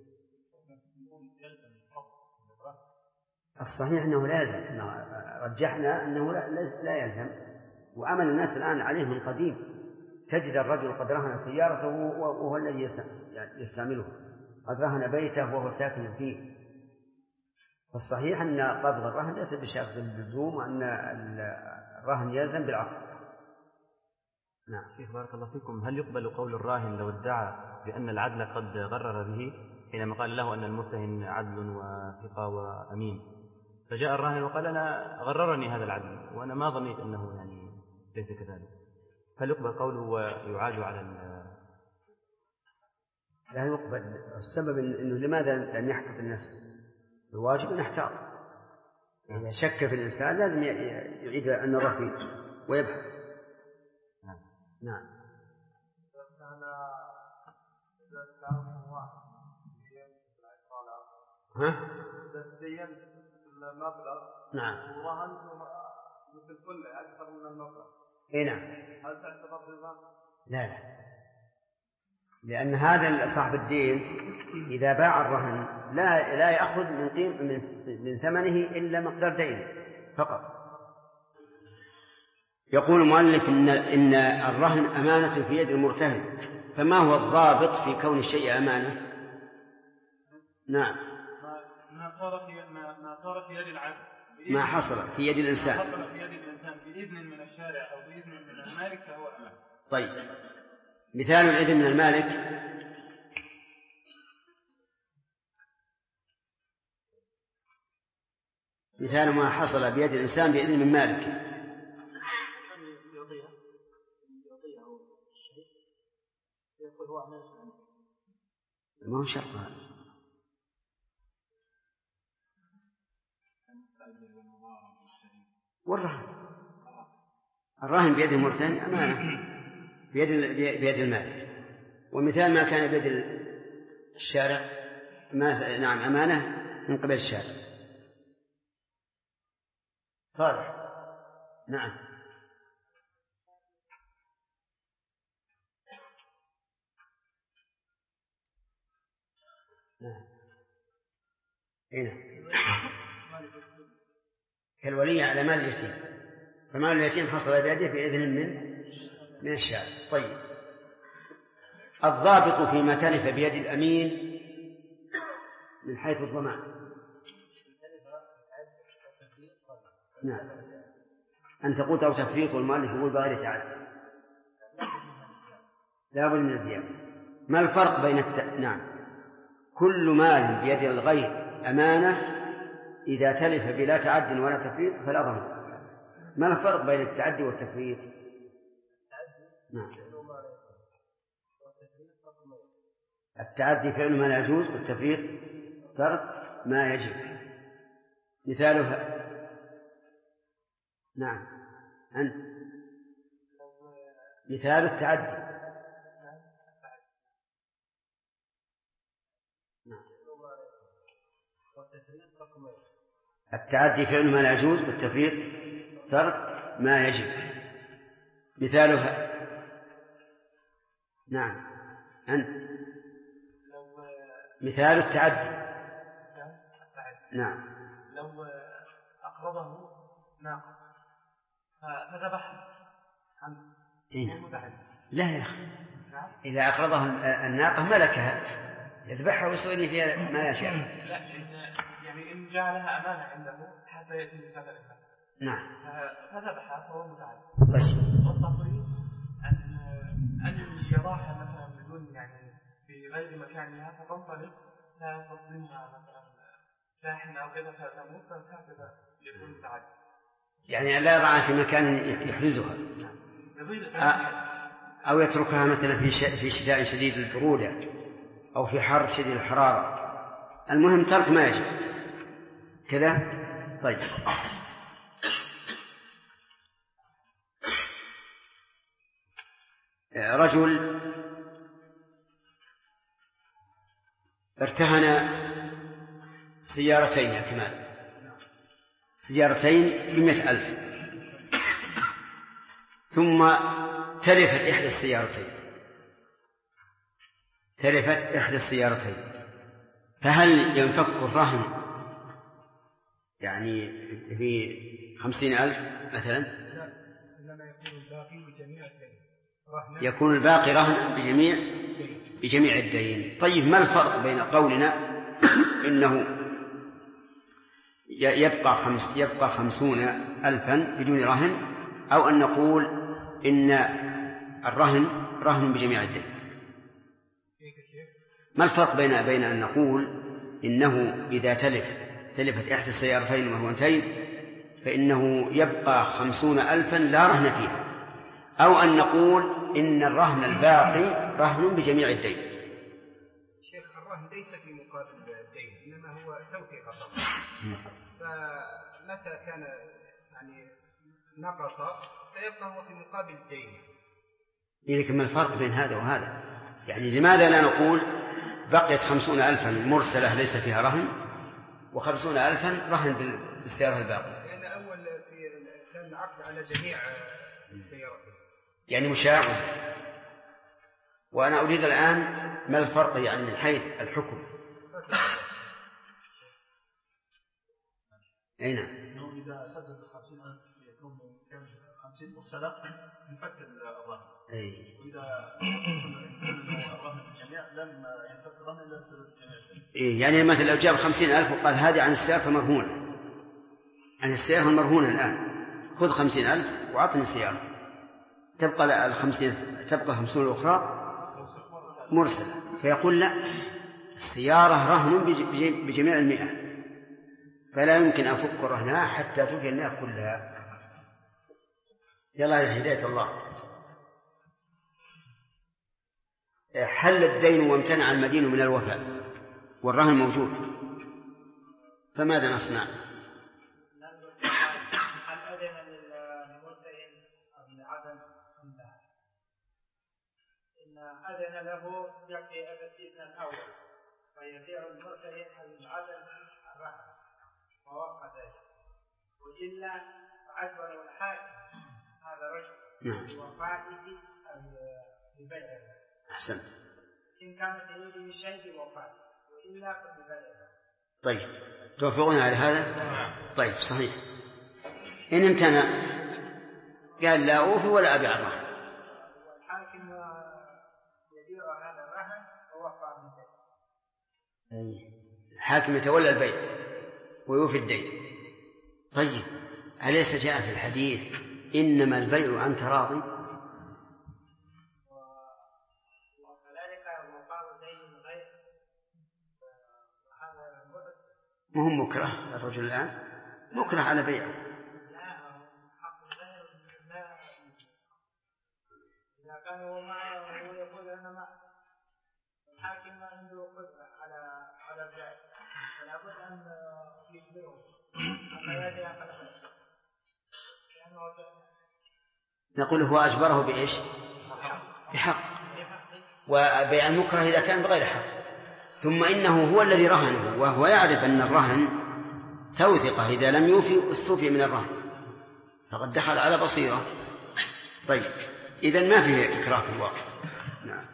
الصحيح أنه لازم، رجحنا أنه لا يلزم، وعمل الناس الآن عليه من قديم. تجد الرجل قد رهن سيارته وهو الذي يستعملها، قد رهن بيته وهو ساكن فيه. فالصحيح أن قبض الرهن ليس بشرط اللزوم، وأن الرهن يلزم بالعقد. نعم. شيخ بارك الله فيكم، هل يقبل قول الراهن لو ادعى بأن العدل قد غرر به حينما قال له أن المرتهن عدل وثقة وأمين، فجاء الراهن وقال أنا غررني هذا العدل وأنا ما ظنيت أنه يعني ليس كذلك، هل يقبل قوله ويعاد على لا يقبل. السبب أنه لماذا لم يحتط النفس؟ الواجب أن يحتاط. إذا شك في الإنسان لازم يعيد النظر فيه ويبحث. نعم. نعم. ورهن مثل كل أكثر من المبلغ. نعم. هل تعتبر ربا؟ لا، لأن هذا صاحب الدين إذا باع الرهن لا يأخذ من ثمنه إلا مقدار دينه فقط. يقول المؤلف إن الرهن أمانة في يد المرتهن، فما هو الضابط في كون الشيء أمانة؟ نعم. ما صار في يد العبد، ما حصل في يد الإنسان، حصل في يد الإنسان بإذن من الشارع أو بإذن من المالك فهو أمانة. طيب، مثال الإذن من المالك مثال ما حصل بيد الإنسان بإذن من مالك. ما هو شرط هذا. والرهن الراهن بيد المرتهن أمانة بيد المالك. ومثال ما كان بيد الشارع نعم أمانة من قبل الشارع. صالح. نعم. هنا كالولي على مال اليتيم، فمال اليتيم حصل بيده بإذن من الشارع. طيب، الضابط فيما تلف بيد الأمين من حيث الضمان. نعم، أن تقول أو تفريط، والمؤلف يقول بغير تعدي، لا بد من الزيادة. ما الفرق بين نعم، كل مال بيد الغير أمانة إذا تلف بلا تعد ولا تفريط فلا ضمان. ما الفرق بين التعدي والتفريط؟ نعم. التعدي فعل ما لا يجوز، والتفريط ترك ما يجب. مثالها نعم أنت مثال التعدي. التعدي فعل ما لا يجوز، والتفريط ترك ما يجب. مثالها نعم أنت مثال التعدي. نعم. لو أقرضه ناقة فذبح لا يا أخي، إذا أقرضه الناقة ملكها يذبحها ويسوي فيها ما يشاء. لا، يعني إن جعلها أمانة عنده حتى يتم سفرها. نعم. فذبحها فهو متعدي. طيب. والتفريط أن يضعها مثلا بدون يعني في غير مكانها فتنطلق لا تصدمها مثلا شاحن أو كذا فتموت، فهكذا يكون متعدي. يعني لا يضعها في مكان يحرزها أو يتركها مثلا في شتاء شديد البرودة أو في حر شديد الحرارة. المهم ترك ما يجب كذا. طيب، رجل ارتهن سيارتين يا كمال، سيارتين ب100,000، ثم تلفت إحدى السيارتين، فهل ينفك الرهن يعني في 50,000 مثلا؟ إنما يكون الباقي رهن بجميع الدين. طيب، ما الفرق بين قولنا إنه يبقى 50,000 بدون رهن، أو أن نقول إن الرهن رهن بجميع الدين؟ ما الفرق بين أن نقول إنه إذا تلفت إحدى السيارتين مرهونتين فإنه يبقى 50,000 لا رهن فيها، أو أن نقول إن الرهن الباقي رهن بجميع الدين؟ شيخ، الرهن ليس في مقابل الدين، إنما هو توثيق الرهن. فمتى كان يعني نقص فيبقى هو في مقابل الدين. لكن ما الفرق بين هذا وهذا؟ يعني لماذا لا نقول بقيت 50,000 مرسلة ليس فيها رهن، و50,000 رهن بالسيارة الباقية؟ لأن أول كان العقد على جميع السيارات، يعني مشاع. وأنا أريد الآن ما الفرق يعني من حيث الحكم؟ أين؟ إنه إذا سدد 50,000 يكون 50 مرسلة ينفك الرهن. وإذا الرهن الجميع لم ينفك الرهن إلا بسبب الجميع. يعني مثلا لو جاب 50,000 وقال هذه عن السيارة المرهونة، عن السيارة المرهونة الآن خذ 50,000 وعطني السيارة، تبقى 50 الأخرى مرسلة. فيقول لا، السيارة رهن بجميع 100، فلا يمكن أفك الرهن حتى توفي المال كلها. يلا يا هداية الله. حل الدين وامتنع المدين من الوفاء والرهن موجود، فماذا نصنع؟ هل أذن للمرتهن أم لعدم إملاك؟ إن أذن له يكفي الاستثناء الأول فيبيع المرتهن عدم الرهن ووقع ذلك، وإلا فأجبر الحاكم هذا الرجل بوفاته أو ببيعه. أحسن. إن كانت يريد شيء بوفاته وإلا فببيعه. طيب توافقون على هذا؟ طيب صحيح. إن امتنع قال لا أوفي ولا أبيع الرهن، والحاكم يبيع هذا الرهن ووفى من ذلك. الحاكم يتولى البيع ويوفي الدين. طيب أليس جاء في الحديث إنما البيع عن تراض؟ وكذلك وفاء الدين غير هذا البؤس. مهم مكره الرجل الآن مكره على بيعه. لا حق غير لا، إذا كان هو معه يقول أنا ما الحاكم ما عنده قدرة على البيع فلا بد أن يجبره حتى يدعي على البيع. نقول هو أجبره بإيش؟ بحق. وبيع المكره إذا كان بغير حق. ثم إنه هو الذي رهنه وهو يعرف أن الرهن توثقه، إذا لم يوفي استوفي من الرهن فقد دخل على بصيرة. طيب إذن ما فيه إكراه في الواقع. نعم.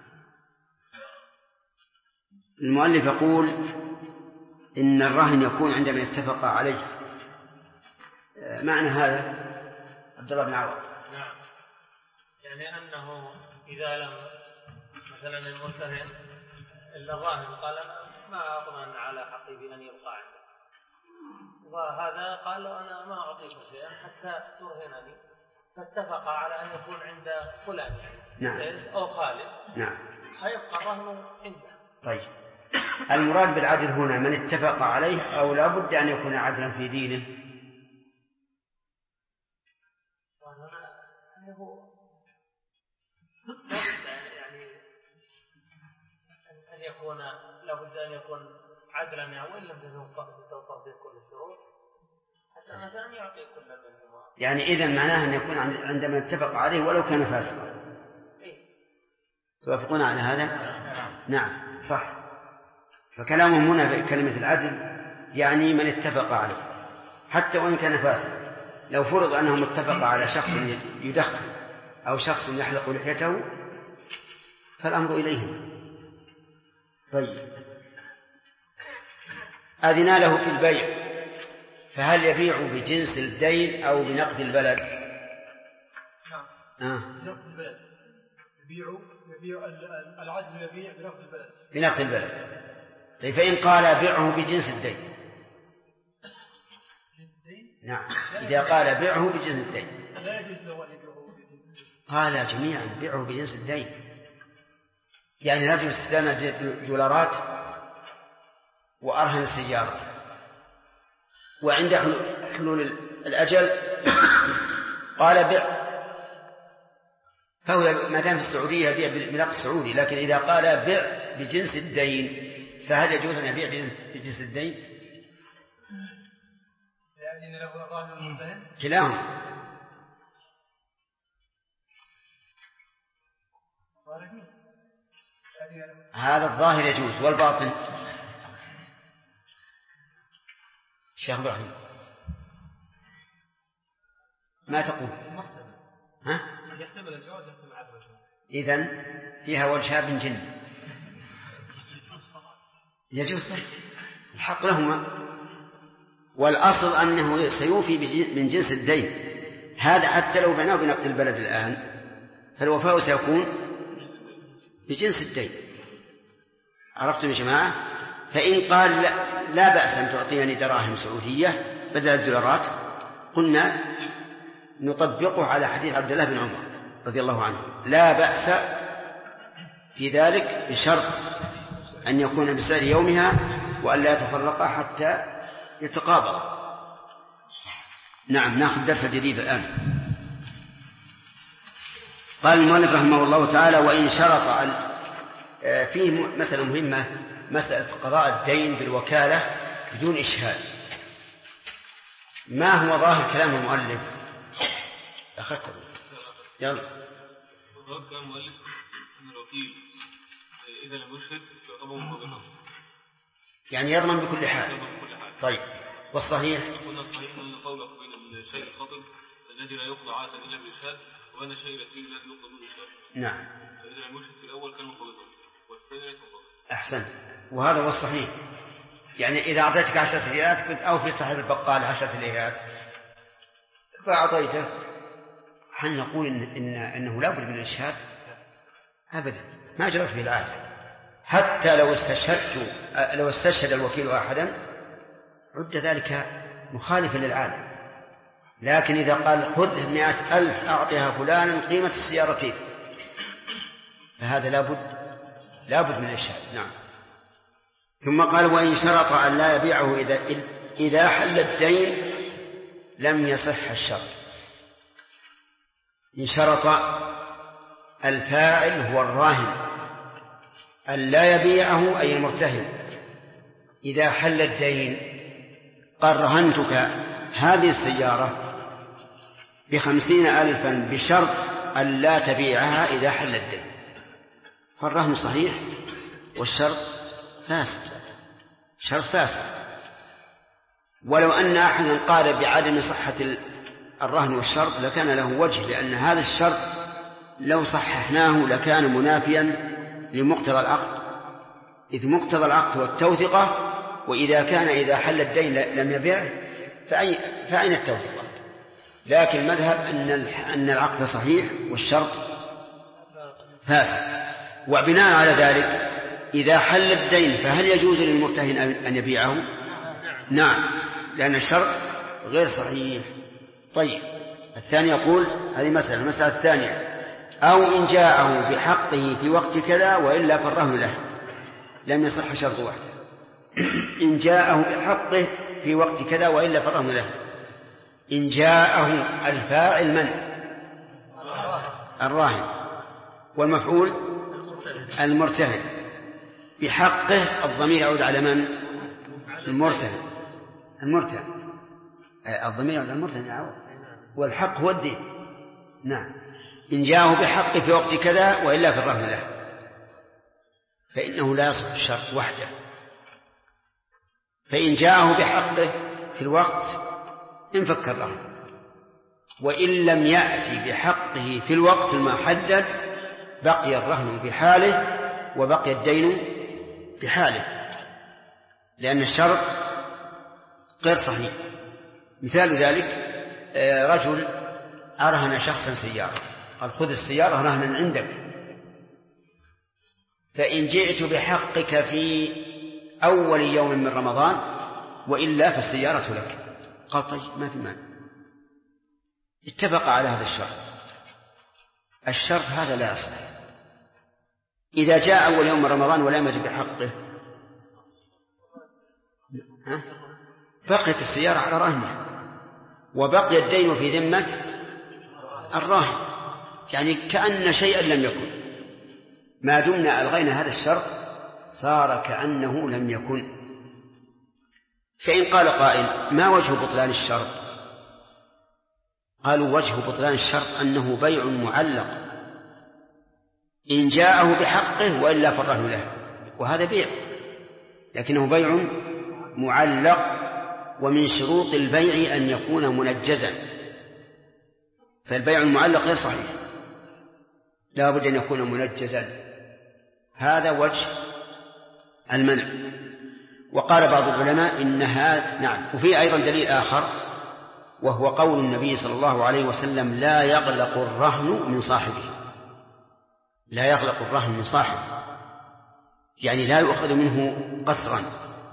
المؤلف يقول إن الرهن يكون عندما يتفق عليه. معنى هذا عبد الله بن عوض. نعم، يعني أنه إذا لم مثلا المرتهن إلا الراهن قال أنا ما أطمئن على حقي بأن يبقى عنده، وهذا قال له أنا ما أعطيك شيئا حتى ترهنني، فاتفق على أن يكون عند فلان نعم. أو خالد. نعم. فيبقى الرهن عنده. طيب المراد بالعدل هنا من اتفق عليه أو لا بد أن يكون عدلا في دينه؟ يعني أن يكون لابد أن يكون عدلا وإن لم تتوفر به كل الشروط حتى مثلا يعطي كل منهما. يعني إذن معناه أن يكون عندما اتفق عليه ولو كان فاسقا. توافقون على هذا؟ نعم صح. فكلامهم هنا في كلمة العدل يعني من اتفق عليه حتى وإن كان فاسقا. لو فرض أنهم اتفق على شخص يدخن أو شخص يحلق لحيته فالأمر إليهم. طيب أذن له في البيع فهل يبيع بجنس الدين أو بنقد البلد؟ بنقد البلد. يبيع العدل يبيع بنقد البلد. بنقد البلد. طيب فإن قال بيعه بجنس الدين؟ نعم إذا قال بيعه بجنس الدين لا يجوز له أن يبيعه بجنس الدين. قال جميعا بيعه بجنس الدين. يعني رجل استدان دولارات وأرهن السيارة وعند حلول الأجل قال بيع، فهو ما دام في السعودية يبيع بنقد السعودي. لكن إذا قال بيع بجنس الدين فهل يجوز أن يبيع بجنس الدين؟ يعني له الراهن المرتهن كلاهما. هذا الظاهر يجوز والباطن شيخ إبراهيم ما تقول؟ ها؟ يحتمل الجواز يحتمل عدم. إذن فيها والشاب جن يجوز الحق لهما. والأصل أنه سيوفي من جنس الدين هذا حتى لو بناه بنقد البلد الآن فالوفاء سيكون بجنس الدين. عرفتم يا جماعة؟ فإن قال لا بأس أن تعطيني دراهم سعودية بدل الدولارات قلنا نطبقه على حديث عبد الله بن عمر رضي الله عنه لا بأس في ذلك بشرط أن يكون بسعر يومها وأن لا يتفرقا حتى يتقابل. نعم، ناخذ درس جديد الآن. قال المؤلف رحمه الله تعالى: وإن شرط فيه مسألة مهمة، مسألة قضاء الدين بالوكالة بدون إشهاد. ما هو ظاهر كلام المؤلف؟ أخذته يلا. ظاهر كلام المؤلف أن الوكيل إذا لم يشهد يعتبر مقابلا، يعني يضمن بكل حال. طيب، والصحيح؟ قلنا الصحيح أن قوله بين الشيء الخطر الذي لا يقضى عادة إلا بالإشهاد وبين الشيء اليسير الذي يقضى بالإشهاد. نعم. فإذا لم يشهد في الأول كان مقابلا والثاني ليس مقابلا. أحسن، وهذا هو الصحيح. يعني إذا أعطيتك 10 ريالات كنت أو في صاحب البقال 10 ريالات فأعطيته، هل نقول إنه لا بد من الإشهاد؟ أبدا، ما جرت به العادة. حتى لو استشهد الوكيل أحدا عد ذلك مخالفا للعادة. لكن إذا قال خذ 100,000 أعطيها فلانا قيمة السيارتين، فهذا لا بد من الإشهاد. نعم. ثم قال: وإن شرط أن لا يبيعه إذا حل الدين لم يصح الشرط. إن شرط الفاعل هو الراهن أن لا يبيعه أي المرتهن إذا حل الدين، قال: رهنتك هذه السيارة ب50,000 بشرط أن لا تبيعها إذا حل الدين، فالرهن صحيح والشرط فاسد، شرط فاسد. ولو أن أحدا قال بعدم صحة الرهن والشرط لكان له وجه، لأن هذا الشرط لو صححناه لكان منافيا لمقتضى العقد، إذ مقتضى العقد والتوثقة، وإذا كان إذا حل الدين لم يبيعه فأين التوثقة؟ لكن المذهب أن العقد صحيح والشرط فاسد. وبناء على ذلك إذا حل الدين فهل يجوز للمرتهن أن يبيعه؟ نعم، لأن الشرط غير صحيح. طيب، الثاني يقول هذه المسألة الثانية: أو إن جاءه بحقه في وقت كذا وإلا فالرهن له. لم يصح شرط واحد. إن جاءه بحقه في وقت كذا وإلا فالرهن له. إن جاءه الفاعل من؟ الراهن، والمفعول المرتهن. بحقه الضمير يعود على من؟ المرتهن. الضمير يعود على المرتهن، والحق هو الدين. نعم. إن جاءه بحقه في وقت كذا وإلا فالرهن له، فإنه لا يصح الشرط وحده. فإن جاءه بحقه في الوقت انفك الرهن، وإن لم يأتي بحقه في الوقت المحدد بقي الرهن بحاله وبقي الدين بحاله، لأن الشرط غير صحيح. مثال ذلك: رجل أرهن شخصا سيارة، قال: خذ السيارة رهنا عندك، فإن جئت بحقك في أول يوم من رمضان وإلا فالسيارة لك. قال: طيب، ما في مانع. اتفق على هذا الشرط هذا لا يصح. إذا جاء أول يوم من رمضان ولم يجب بحقه بقيت السيارة على رهنها وبقي الدين في ذمة الراهن، يعني كأن شيئا لم يكن. ما دمنا ألغينا هذا الشرط صار كأنه لم يكن. فإن قال قائل: ما وجه بطلان الشرط؟ قالوا: وجه بطلان الشرط أنه بيع معلق، إن جاءه بحقه وإلا فالرهن له، وهذا بيع لكنه بيع معلق، ومن شروط البيع أن يكون منجزا، فالبيع المعلق غير صحيح، لا بد أن يكون منجزا. هذا وجه المنع. وقال بعض العلماء إنها نعم. وفي أيضا دليل آخر وهو قول النبي صلى الله عليه وسلم: لا يغلق الرهن من صاحبه. لا يغلق الرهن من صاحبه يعني لا يؤخذ منه قسرا.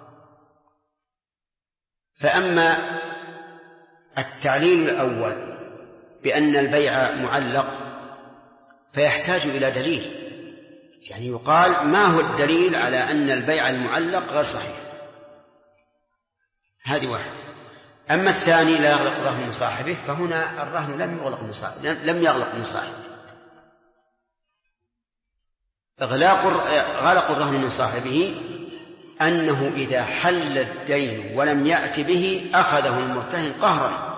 فأما التعليل الأول بأن البيع معلق فيحتاج إلى دليل، يعني يقال: ما هو الدليل على أن البيع المعلق غير صحيح؟ هذه واحد. أما الثاني لا يغلق الرهن من صاحبه، فهنا الرهن لم يغلق من صاحبه. غلق الرهن من صاحبه أنه إذا حل الدين ولم يأت به أخذه المرتهن قهرا،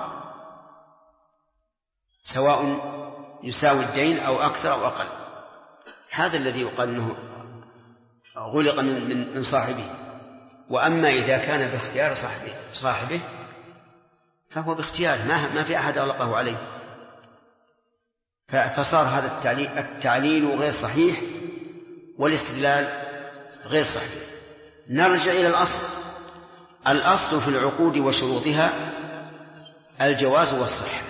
سواء يساوي الدين أو أكثر أو أقل. هذا الذي يقال أنه غلق من صاحبه. وأما إذا كان باختيار صاحبه فهو باختياره، ما في أحد أغلقه عليه، فصار هذا التعليل غير صحيح والاستدلال غير صحيح. نرجع إلى الأصل في العقود وشروطها الجواز والصحة،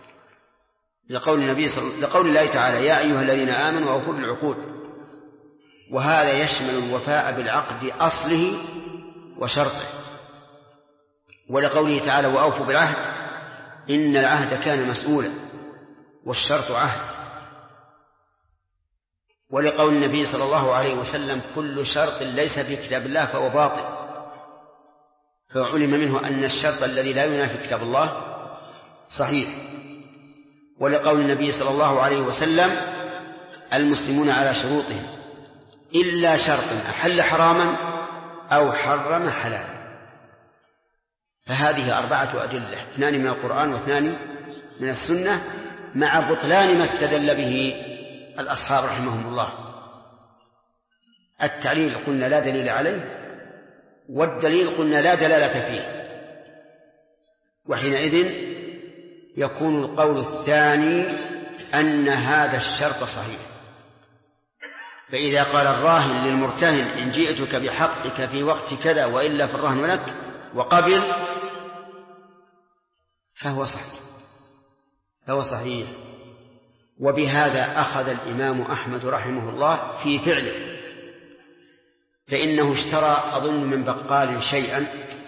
لقول الله تعالى: يا أيها الذين آمنوا أوفوا بالعقود، وهذا يشمل الوفاء بالعقد أصله وشرطه. ولقوله تعالى: وأوفوا بالعهد إن العهد كان مسؤولا، والشرط عهد. ولقول النبي صلى الله عليه وسلم: كل شرط ليس في كتاب الله فهو باطل، فعلم منه أن الشرط الذي لا ينافي كتاب الله صحيح. ولقول النبي صلى الله عليه وسلم: المسلمون على شروطهم إلا شرط أحل حراما أو حرم حلالا. فهذه 4 أدلة، 2 من القرآن و2 من السنة، مع بطلان ما استدل به الأصحاب رحمهم الله. التعليل قلنا لا دليل عليه، والدليل قلنا لا دلالة فيه، وحينئذ يكون القول الثاني أن هذا الشرط صحيح. فإذا قال الراهن للمرتهن: إن جئتك بحقك في وقت كذا وإلا فالرهن لك، وقبل، فهو صحيح. وبهذا أخذ الإمام أحمد رحمه الله في فعله، فإنه اشترى أظن من بقال شيئا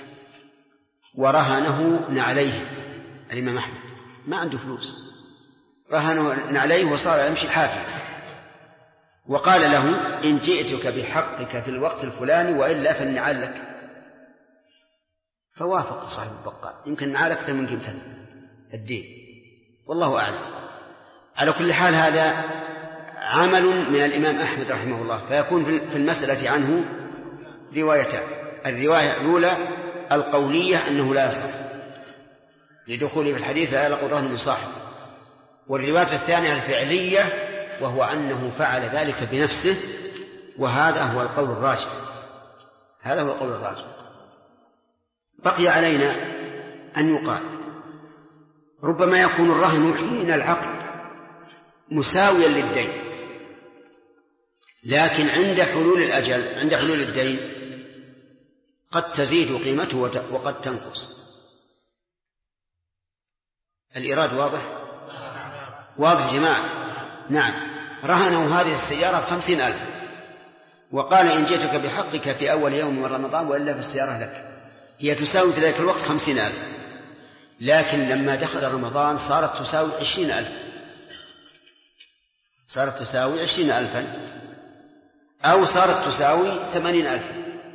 ورهنه نعليه. الإمام أحمد ما عنده فلوس، رهنه نعليه وصار يمشي حافي، وقال له: إن جئتك بحقك في الوقت الفلاني وإلا فالنعال لك. فوافق صاحب البقال، يمكن نعال أكثر من قيمة الدين، والله أعلم. على كل حال هذا عمل من الإمام أحمد رحمه الله، فيكون في المسألة عنه روايتان: الرواية الأولى القولية أنه لا يصح لدخوله في الحديث لا يغلق الرهن من صاحبه، والرواية الثانية الفعلية، وهو أنه فعل ذلك بنفسه، وهذا هو القول الراجح. بقي علينا أن يقال: ربما يكون الرهن حين العقد مساويا للدين، لكن عند حلول الأجل، عند حلول الدين، قد تزيد قيمته وقد تنقص. الإيراد واضح جماعة؟ نعم. رهنوا هذه السيارة 50,000، وقال: إن جئتك بحقك في أول يوم من رمضان وإلا في السيارة لك. هي تساوي في ذلك الوقت 50,000، لكن لما دخل رمضان صارت تساوي 20,000، صارت تساوي 20,000، أو صارت تساوي 80,000.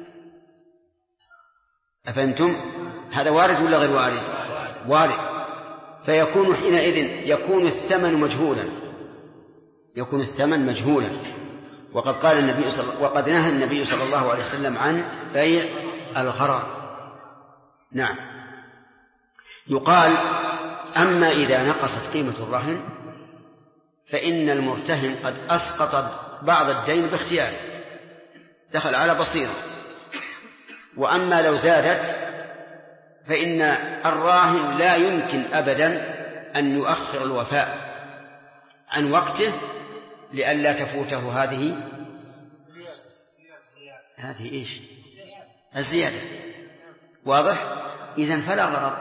أفهمتم؟ هذا وارد ولا غير وارد؟ وارد. فيكون حينئذ يكون الثمن مجهولا، وقد نهى النبي صلى الله عليه وسلم عن بيع الغرر. نعم. يقال: أما إذا نقصت قيمة الرهن فإن المرتهن قد أسقط بعض الدين باختياره، دخل على بصيرة. وأما لو زادت فإن الراهن لا يمكن أبدا أن يؤخر الوفاء عن وقته لئلا تفوته هذه إيش؟ الزيادة. واضح؟ إذن فلا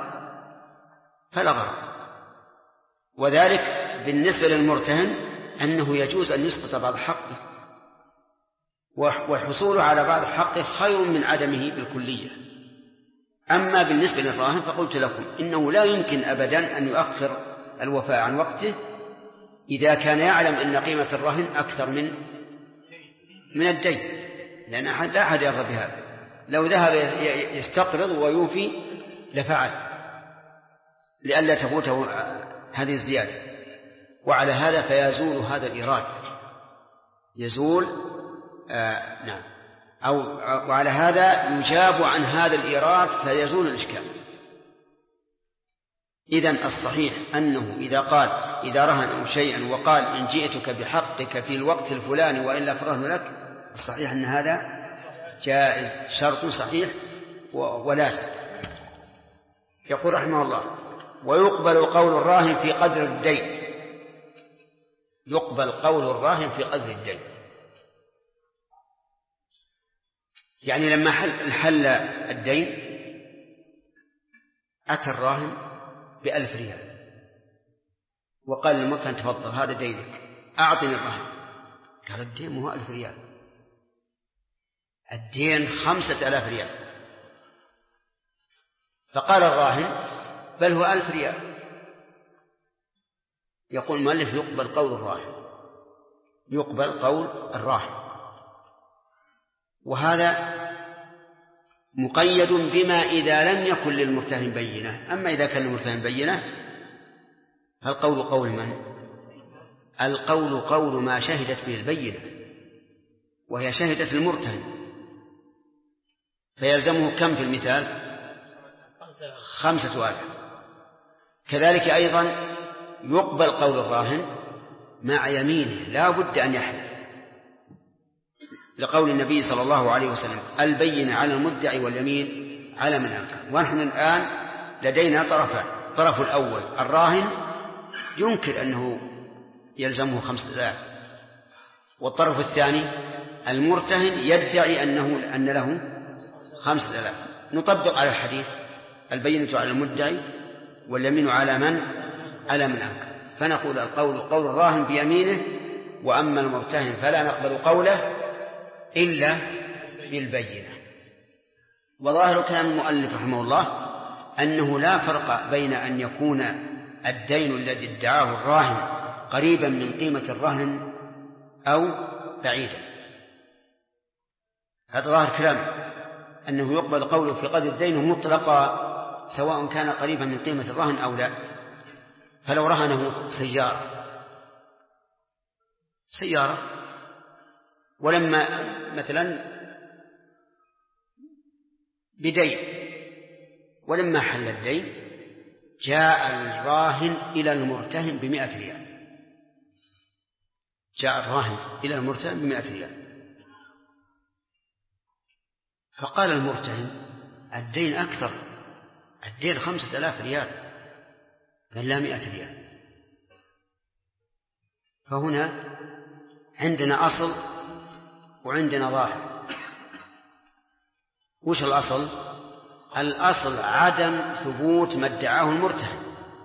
غرض. وذلك بالنسبة للمرتهن أنه يجوز أن يسقط بعض حقه، والحصول على بعض حقه خير من عدمه بالكلية. أما بالنسبة للراهن فقلت لكم إنه لا يمكن أبدا أن يؤخر الوفاء عن وقته إذا كان يعلم أن قيمة الرهن أكثر من الدين، لأن لا أحد يرضى بهذا. لو ذهب يستقرض ويوفي لفعل لئلا تفوته هذه الزيادة. وعلى هذا فيزول هذا الإيراد، يزول نعم، وعلى هذا يجاب عن هذا الإيراد فيزول الإشكال. إذن الصحيح أنه إذا رهن شيئا وقال إن جئتك بحقك في الوقت الفلاني وإلا فرهن لك، الصحيح أن هذا جائز، شرط صحيح ولازم. يقول رحمه الله: ويقبل قول الراهن في قدر الدين. يقبل قول الراهن في قدر الدين، يعني لما حل الدين أتى الراهن ب1000 ريال وقال للمرتهن تفضل هذا دينك أعطني الرهن. قال الدين مو 1000 ريال، الدين 5000 ريال. فقال الراهن بل هو 1000 ريال. يقول المؤلف: يقبل قول الراهن، يقبل قول الراهن. وهذا مقيد بما إذا لم يكن للمرتهن بينة. أما إذا كان للمرتهن بينة فالقول قول من؟ القول قول ما شهدت به البينة، وهي شهدت المرتهن، فيلزمه كم في المثال؟ 5000. كذلك أيضا يقبل قول الراهن مع يمينه، لا بد أن يحلف، لقول النبي صلى الله عليه وسلم: البينة على المدعي واليمين على من أنكر. ونحن الآن لدينا طرفان: الطرف الأول الراهن ينكر أنه يلزمه 5000، والطرف الثاني المرتهن يدعي أن له 5000. نطبق على الحديث: البينة على المدعي واليمين على من أنكر. فنقول القول قول الراهن بيمينه، وأما المرتهن فلا نقبل قوله إلا بالبينة. وظاهر كلام المؤلف رحمه الله أنه لا فرق بين أن يكون الدين الذي ادعاه الراهن قريبا من قيمة الرهن أو بعيدا. هذا ظاهر كلام، أنه يقبل قوله في قدر الدين مطلقا سواء كان قريبا من قيمة الرهن أو لا. فلو رهنه سيارة ولما مثلا بدين، ولما حل الدين جاء الراهن إلى المرتهن ب100 ريال، جاء الراهن إلى المرتهن ب100 ريال، فقال المرتهن: الدين أكثر، الدين 5000 ريال بل لا 100 ريال. فهنا عندنا أصل وعندنا ظاهر. وش الأصل؟ الأصل عدم ثبوت ما ادعاه المرتهن،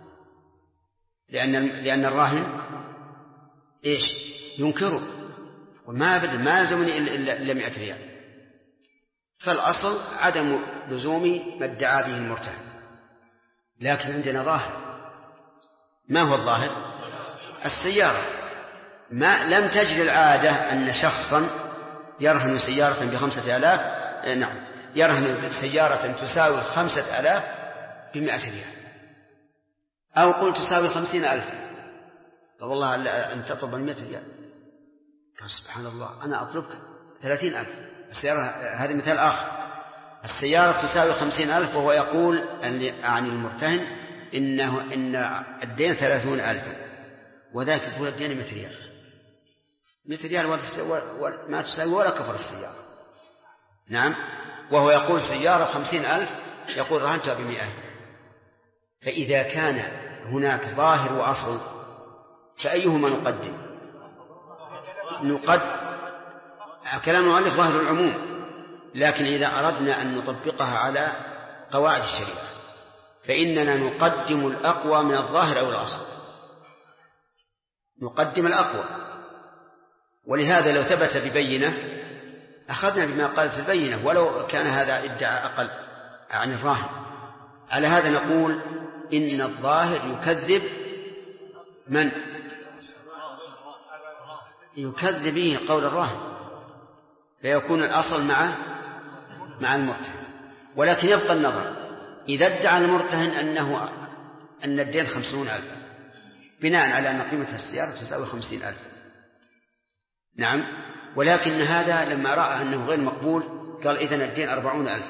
لأن الراهن إيش؟ ينكره، ما يلزمني إلا 100 ريال. فالأصل عدم لزوم ما ادعى به المرتهن. لكن عندنا ظاهر. ما هو الظاهر؟ السيارة. ما لم تجري العادة أن شخصا يرهن سيارة ب5000، نعم، يرهن سيارة تساوي 5000 ب100 ريال، أو قل تساوي 50,000، والله أن تطلب 100 ريال. قال: سبحان الله، أنا أطلبك 30,000. السيارة، هذا مثال آخر، السيارة تساوي 50,000 وهو يقول عن المرتهن إن الدين 30,000 وذاك يقول الدين 100 ريال. 100 ريال ما تساوي ولا كفر السيارة. نعم، وهو يقول سيارة 50,000، يقول رهنتها ب100. فإذا كان هناك ظاهر وأصل فأيهما نقدم؟ كلام المؤلف ظاهر العموم، لكن إذا أردنا أن نطبقها على قواعد الشريعة فإننا نقدم الأقوى من الظاهر أو الأصل، نقدم الأقوى. ولهذا لو ثبت ببينة أخذنا بما قالت البينة ولو كان هذا ادعى أقل عن الراهن. على هذا نقول إن الظاهر يكذب من؟ يكذب به قول الراهن، فيكون الأصل مع المرتهن. ولكن يبقى النظر: إذا ادعى المرتهن أن الدين 50,000 بناء على أن قيمة السيارة تساوي 50,000. نعم، ولكن هذا لما رأى أنه غير مقبول قال إذن الدين 40,000.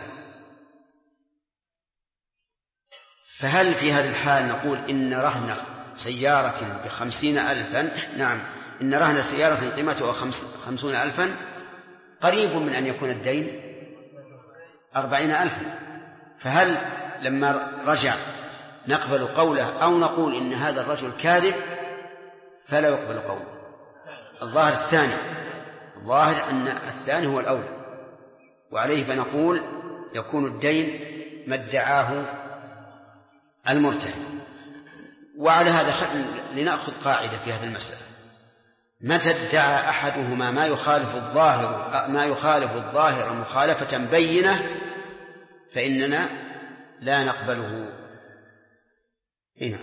فهل في هذه الحال نقول إن رهن سيارة ب50,000 نعم إن رهن سيارة قيمتها 50,000 قريب من أن يكون الدين 40,000، فهل لما رجع نقبل قوله أو نقول إن هذا الرجل كاذب فلا يقبل قوله؟ الظاهر الثاني، الظاهر أن الثاني هو الأولى، وعليه فنقول يكون الدين ما ادعاه المرتهن. وعلى هذا لنأخذ قاعدة في هذه المسألة: متى ادعى أحدهما ما يخالف الظاهر مخالفة بينة فإننا لا نقبله. هنا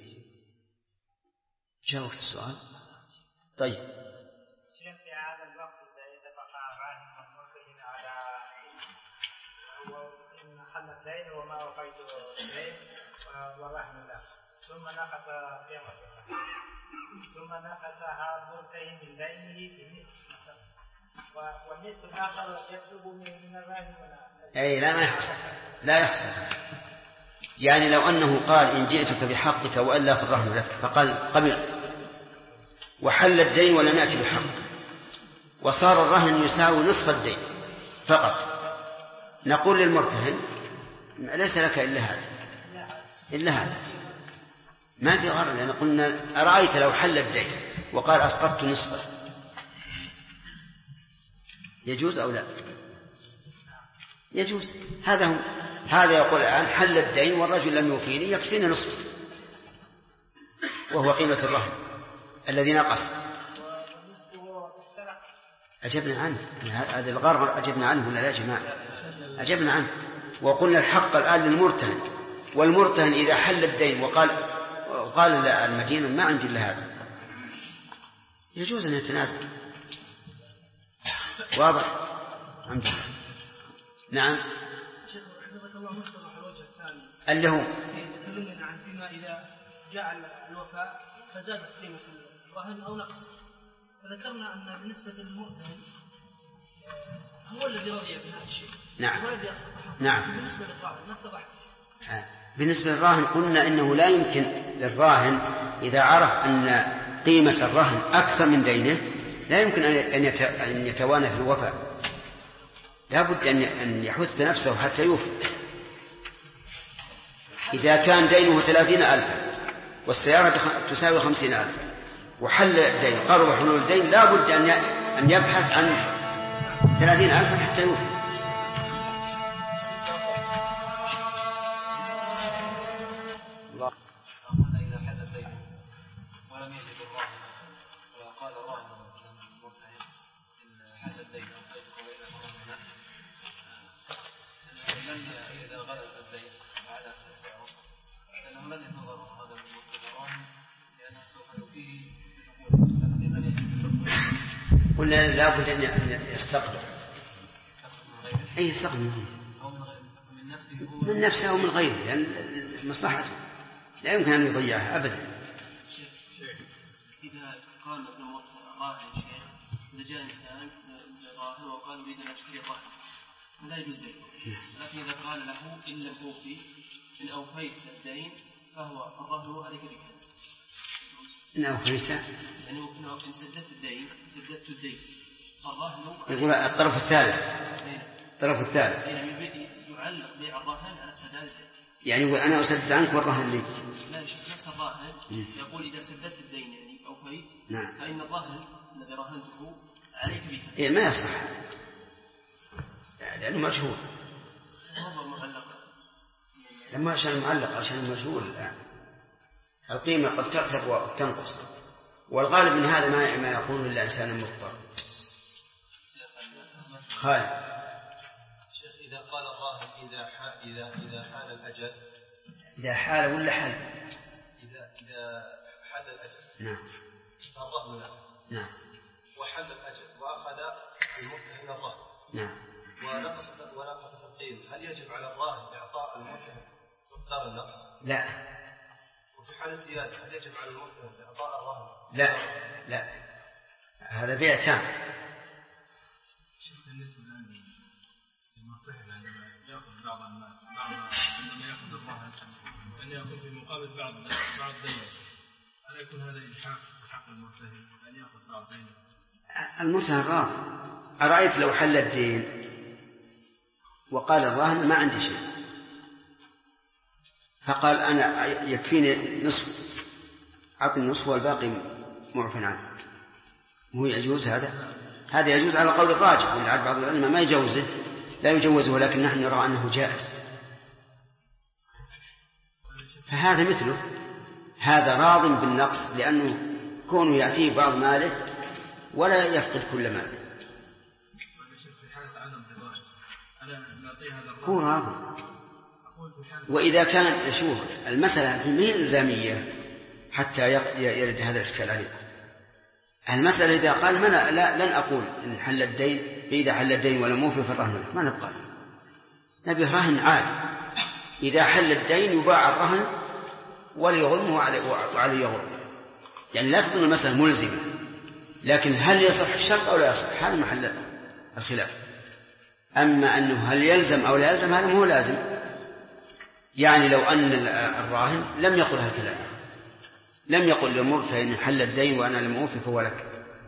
جاء وقت السؤال. طيب شيخ، في هذا الوقت إذا اتفق الراهن والمرتهن على إن حل الدين وما وقيت الدين والرهن له، ثم نقص قيمته، ثم نقصها المرتهن من دينه بنصف مثلا، والنصف الآخر يطلب من الراهن ولا أي لا يحصل. يعني لو أنه قال إن جئتك بحقك وألا فالرهن لك، فقال قبل وحل الدين ولم يأتي بحق، وصار الرهن يساوي نصف الدين فقط، نقول للمرتهن ليس لك إلا هذا ما في غرر، لأن قلنا أرأيت لو حل الدين وقال أسقطت نصفه يجوز أو لا؟ يجوز. هذا يقول الآن حل الدين والرجل لم يوفيني يكفيني نصفه وهو قيمة الرهن الذي نقص. أجبنا عنه هذا الغرر، أجبنا عنه ولا لا يا جماعة؟ أجبنا عنه، وقلنا الحق الآن للمرتهن، والمرتهن إذا حل الدين وقال المدينة ما عندي إلا هذا يجوز أن يتنازل. واضح؟ الحمد لله. نعم. اللي هو تكلمنا عن فيما إذا جاء الوفاء فزادت قيمة الرهن أو نقص، فذكرنا أن بالنسبة للمرتهن هو الذي رضي بهذا الشيء. نعم. هو الذي أصبح. نعم. بالنسبة للراهن نتضح. بالنسبة للراهن قلنا إنه لا يمكن للراهن إذا عرف أن قيمة الرهن أكثر من دينه لا يمكن أن يتوانى في الوفاء، لا بد أن يحث نفسه حتى يوفي. إذا كان دينه 30,000 والسيارة تساوي 50,000 وحل الدين قرب حلول الدين لا بد أن يبحث عن 30,000 حتى يوفي. إذا حل الدين ولم يجد الراهن وقال الراهن المرتهن إن حل الدين إذا غلب الدين على سعره لأنه لن يتضرر هذا الراهن لأنه سوف يوفيه. قلنا لا بد أن يستقبل أي يستقبل من نفسه أو من غيره، لأن مصلحته لا يمكن أن يضيعها أبدا. إذا قال ابن راهن شيء، إذا جاء إنسان راهن وقال أريد أن أشتري الرهن فلا يجوز بيعه، لكن إذا قال له إن لم توفي إن أوفيت الدين فهو الرهن عليك بكذا. إن أوفيت يعني إن سددت الدين الرهن يقول الطرف الثالث يعني يعلق بيع الرهن على سداد الدين، يعني يقول أنا أسدد عنك والرهن لي. لا نفس الراهن يقول إذا سددت الدين يعني أوفيت نعم. فإن الراهن الذي راهنته عليك بكذا. إيه ما يصح لأنه مجهول. هو معلق لما عشان معلق عشان مجهول الآن القيمة قد ترتفع وقد تنقص، والغالب من هذا ما يقول إلا إنسان مضطر. خالد شيخ إذا قال الراهن إذا حال الأجل، إذا حال ولا حل؟ إذا حل الأجل نعم الرهن له نعم وحل الأجل وأخذ المرتهن الرهن نعم ونقصت القيمة، هل يجب على الراهن إعطاء المرتهن مقدار النقص؟ لا. وفي حال الزيادة هل يجب على المرتهن إعطاء الرهن؟ لا هذا بيع تام. بالنسبة للمرتهن عندما يأخذ بعض المال عندما يأخذ الرهن أن يأخذ في مقابل بعض دين، ألا يكون هذا إلحاق بحق المرتهن أن يأخذ بعض دين؟ المرتهن راضي. أرأيت لو حل الدين وقال الراهن ما عندي شيء، فقال أنا يكفيني نصف، أعطني النصف والباقي معفى عنه، هو يجوز هذا يجوز على قول الراجح، ولعل بعض العلماء ما يجوزه، لا يجوزه، لكن نحن نرى أنه جائز. فهذا مثله، هذا راض بالنقص لأنه كونه يأتيه بعض ماله ولا يفقد كل ماله، هو راضي. وإذا كان يشوف المسألة هي إلزامية حتى يرد هذا الإشكال عليه. المسألة إذا قال لن أقول إن حل الدين، إذا حل الدين ولم يوفي فالرهن ما نبقى، نبي رهن عادي. إذا حل الدين يباع الرهن وليغرمه وعليه يغرم، يعني لا تكون المسألة ملزمة، لكن هل يصح الشرط أو لا يصح هذا محل الخلاف. أما أنه هل يلزم أو لا يلزم هذا مو لازم. يعني لو أن الراهن لم يقل هالكلام، لم يقل للمرتهن حل الدين وأنا لم أوفي فهو لك،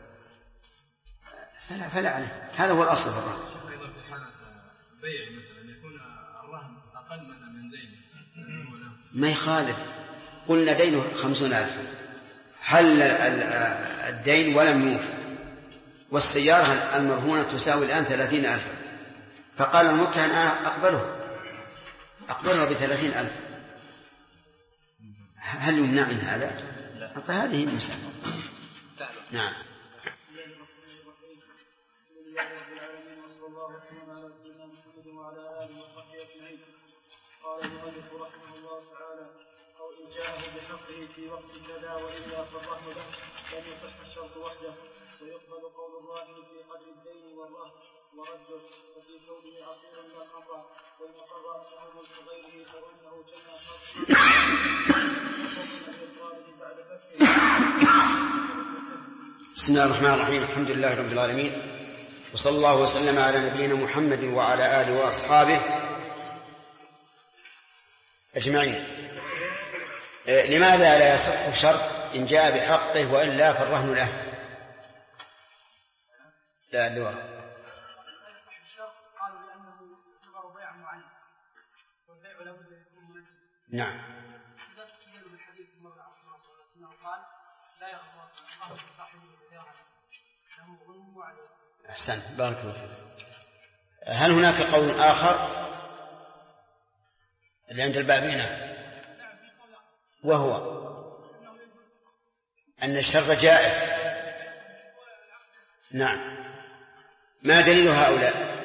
فلا عليه. هذا هو الأصل في الرهن. أيضا في حالة بيع مثلا يكون الرهن أقل من دين ما يخالف، قلنا دينه 50,000، حل الدين ولم يوفي، والسيارة المرهونة تساوي الآن 30,000، فقال المرتهن أنا أقبلها ب30,000، هل يمنع من هذا؟ هذه المسألة. نعم. قال المؤلف رحمه الله تعالى: أو إن جاءه بحقه في وقت كذا وإلا فالرهن له لم يصح الشرط وحده، ويقبل قول الراهن في قدر الدين والرهن ورده، وفي كونه عصيرا لا خمرا، وإن أقر أنه ملك غيره فإنه جمع شرطا بإقراره بعد فتحه. بسم الله الرحمن الرحيم، الحمد لله رب العالمين، وصلى الله وسلم على نبينا محمد وعلى آله وأصحابه أجمعين. لماذا لا يصح شرط إن جاء بحقه وإلا فالرهن له؟ لا اللواء. لا يصح الشرط قالوا لأنه يعتبر بيع معين، والبيع لا بد يكون منجز. نعم. إذا تسجلوا بالحديث المولى عليه الصلاة والسلام قال: لا يغضب الله صاحبه بثيرا له غنم وعليه. أحسنت، بارك الله فيك. هل هناك قول آخر اللي عند البابين، وهو أن الشرط جائز؟ نعم. ما دليل هؤلاء؟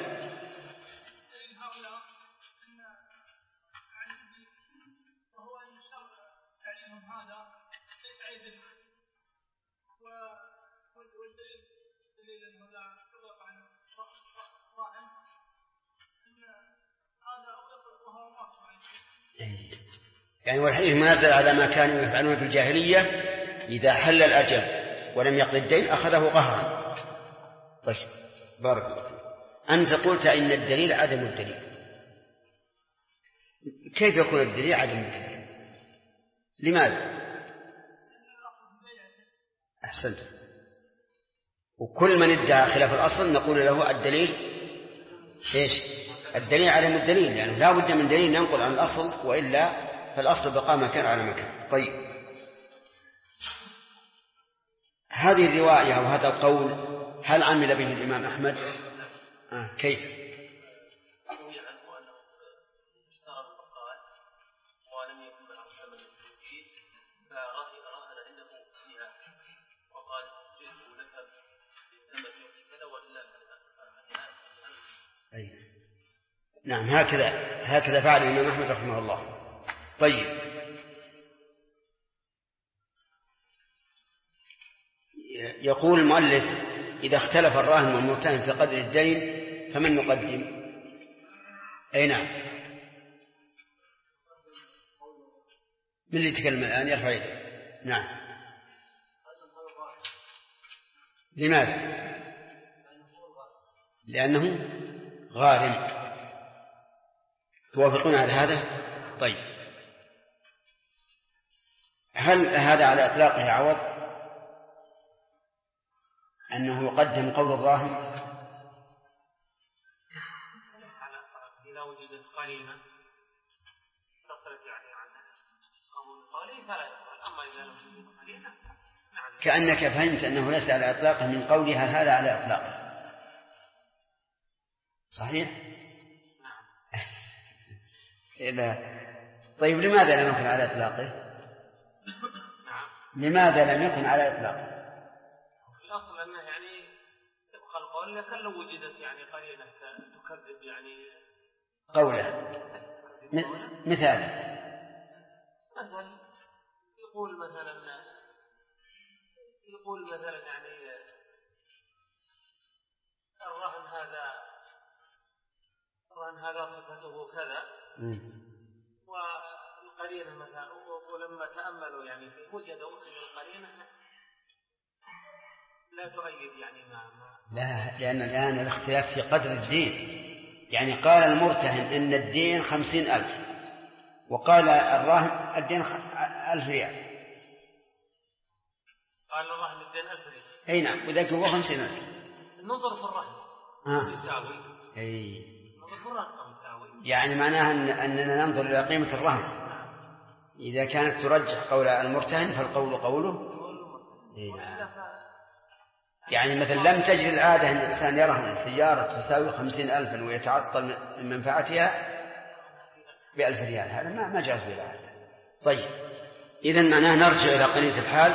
يعني والحديث منزل على ما كانوا يفعلون في الجاهلية، إذا حل الأجل ولم يقضي الدين أخذه قهرا. طيب بارك الله فيك. أنت قلت إن الدليل عدم الدليل، كيف يكون الدليل عدم الدليل؟ لماذا؟ أحسنت. وكل من ادعى خلاف الأصل نقول له الدليل إيش؟ الدليل عدم الدليل، يعني لا بد من دليل ينقل عن الأصل، وإلا فالأصل بقى مكان على مكان. طيب، هذه الرواية وهذا القول هل عمل به الإمام أحمد؟ كيف؟ روي عنه أنه اشترى البقال ولم يكن معه ثمن فيه، فرهن عنده فيها وقال: جئت لك بالثمن يوم كذا وإلا كذا. نعم، هكذا فعل الإمام أحمد رحمه الله. طيب، يقول المؤلف: إذا اختلف الراهن والمرتهن في قدر الدين فمن نقدم؟ أي نعم. من اللي يتكلم الآن يرفع يده؟ نعم. لماذا؟ لأنه غارم. توافقون على هذا؟ طيب، هل هذا على إطلاقه عوض أنه يقدم قول الراهن؟ إذا وجدت قرينة تصرف يعني عن قوله فلا يقبل، أما إذا لم تجد قرينة نعم. كأنك فهمت أنه ليس على إطلاقه من قولها هذا على إطلاقه. صحيح؟ نعم. إذا طيب لماذا لم يكن على إطلاقه؟ نعم. لماذا لم يكن على إطلاقه؟ الأصل أنه يعني تبقى القول لكن لو وجدت يعني قرينة تكذب يعني قوله. مثال يقول مثلا يعني الرهن هذا صفته كذا، والقرينة مثلا ولما تأملوا يعني وجدوا أن القرينة لا تؤيد يعني لا، لأن الآن الاختلاف في قدر الدين. يعني قال المرتهن إن الدين 50,000 وقال الراهن الدين 1,000 ريال. قال الراهن الدين 1,000 ريال. أي نعم، وذاك هو 50,000. ننظر في الرهن يساوي. أي. ننظر في الرهن يساوي. يعني معناها أننا ننظر إلى قيمة الرهن. إذا كانت ترجح قول المرتهن فالقول قوله. يعني مثلا لم تجري العادة أن الإنسان يرهن سيارة تساوي 50,000 ويتعطل من منفعتها ب1,000 ريال، هذا ما جاز بالعادة. طيب، إذن معناه نرجع إلى قرينة الحال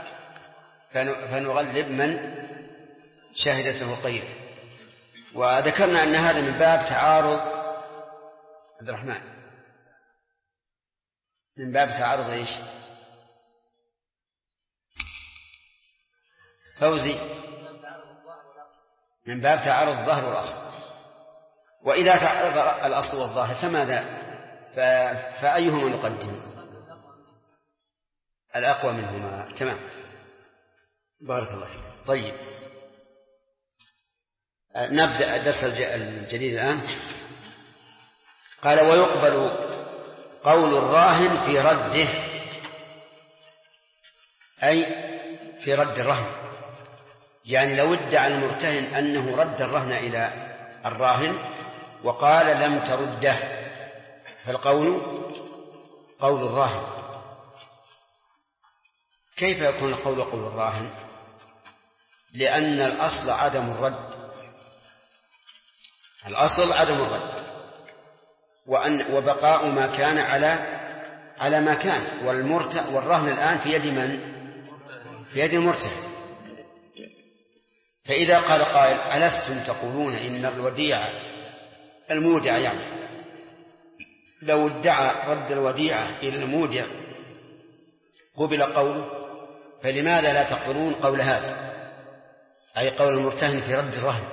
فنغلب من شهدته قيل. وذكرنا أن هذا من باب تعارض عبد الرحمن، من باب تعارض إيش؟ فوزي، من باب تعارض الظاهر والأصل. وإذا تعارض الأصل والظاهر فماذا؟ فأيهما نقدم؟ الأقوى منهما. تمام، بارك الله فيك. طيب، نبدأ الدرس الجديد الآن. قال: ويقبل قول الراهن في رده، أي في رد الرهن. يعني لو ادعى المرتهن أنه رد الرهن إلى الراهن وقال لم ترده، فالقول قول الراهن. كيف يكون القول قول الراهن؟ لأن الأصل عدم الرد. الأصل عدم الرد، وبقاء ما كان على ما كان. والرهن الآن في يد من؟ في يد المرتهن. فإذا قال قائل: ألستم تقولون إن الوديعة المودع يعني لو ادعى رد الوديعة إلى المودع قبل قوله، فلماذا لا تقبلون قول هذا، أي قول المرتهن في رد الرهن؟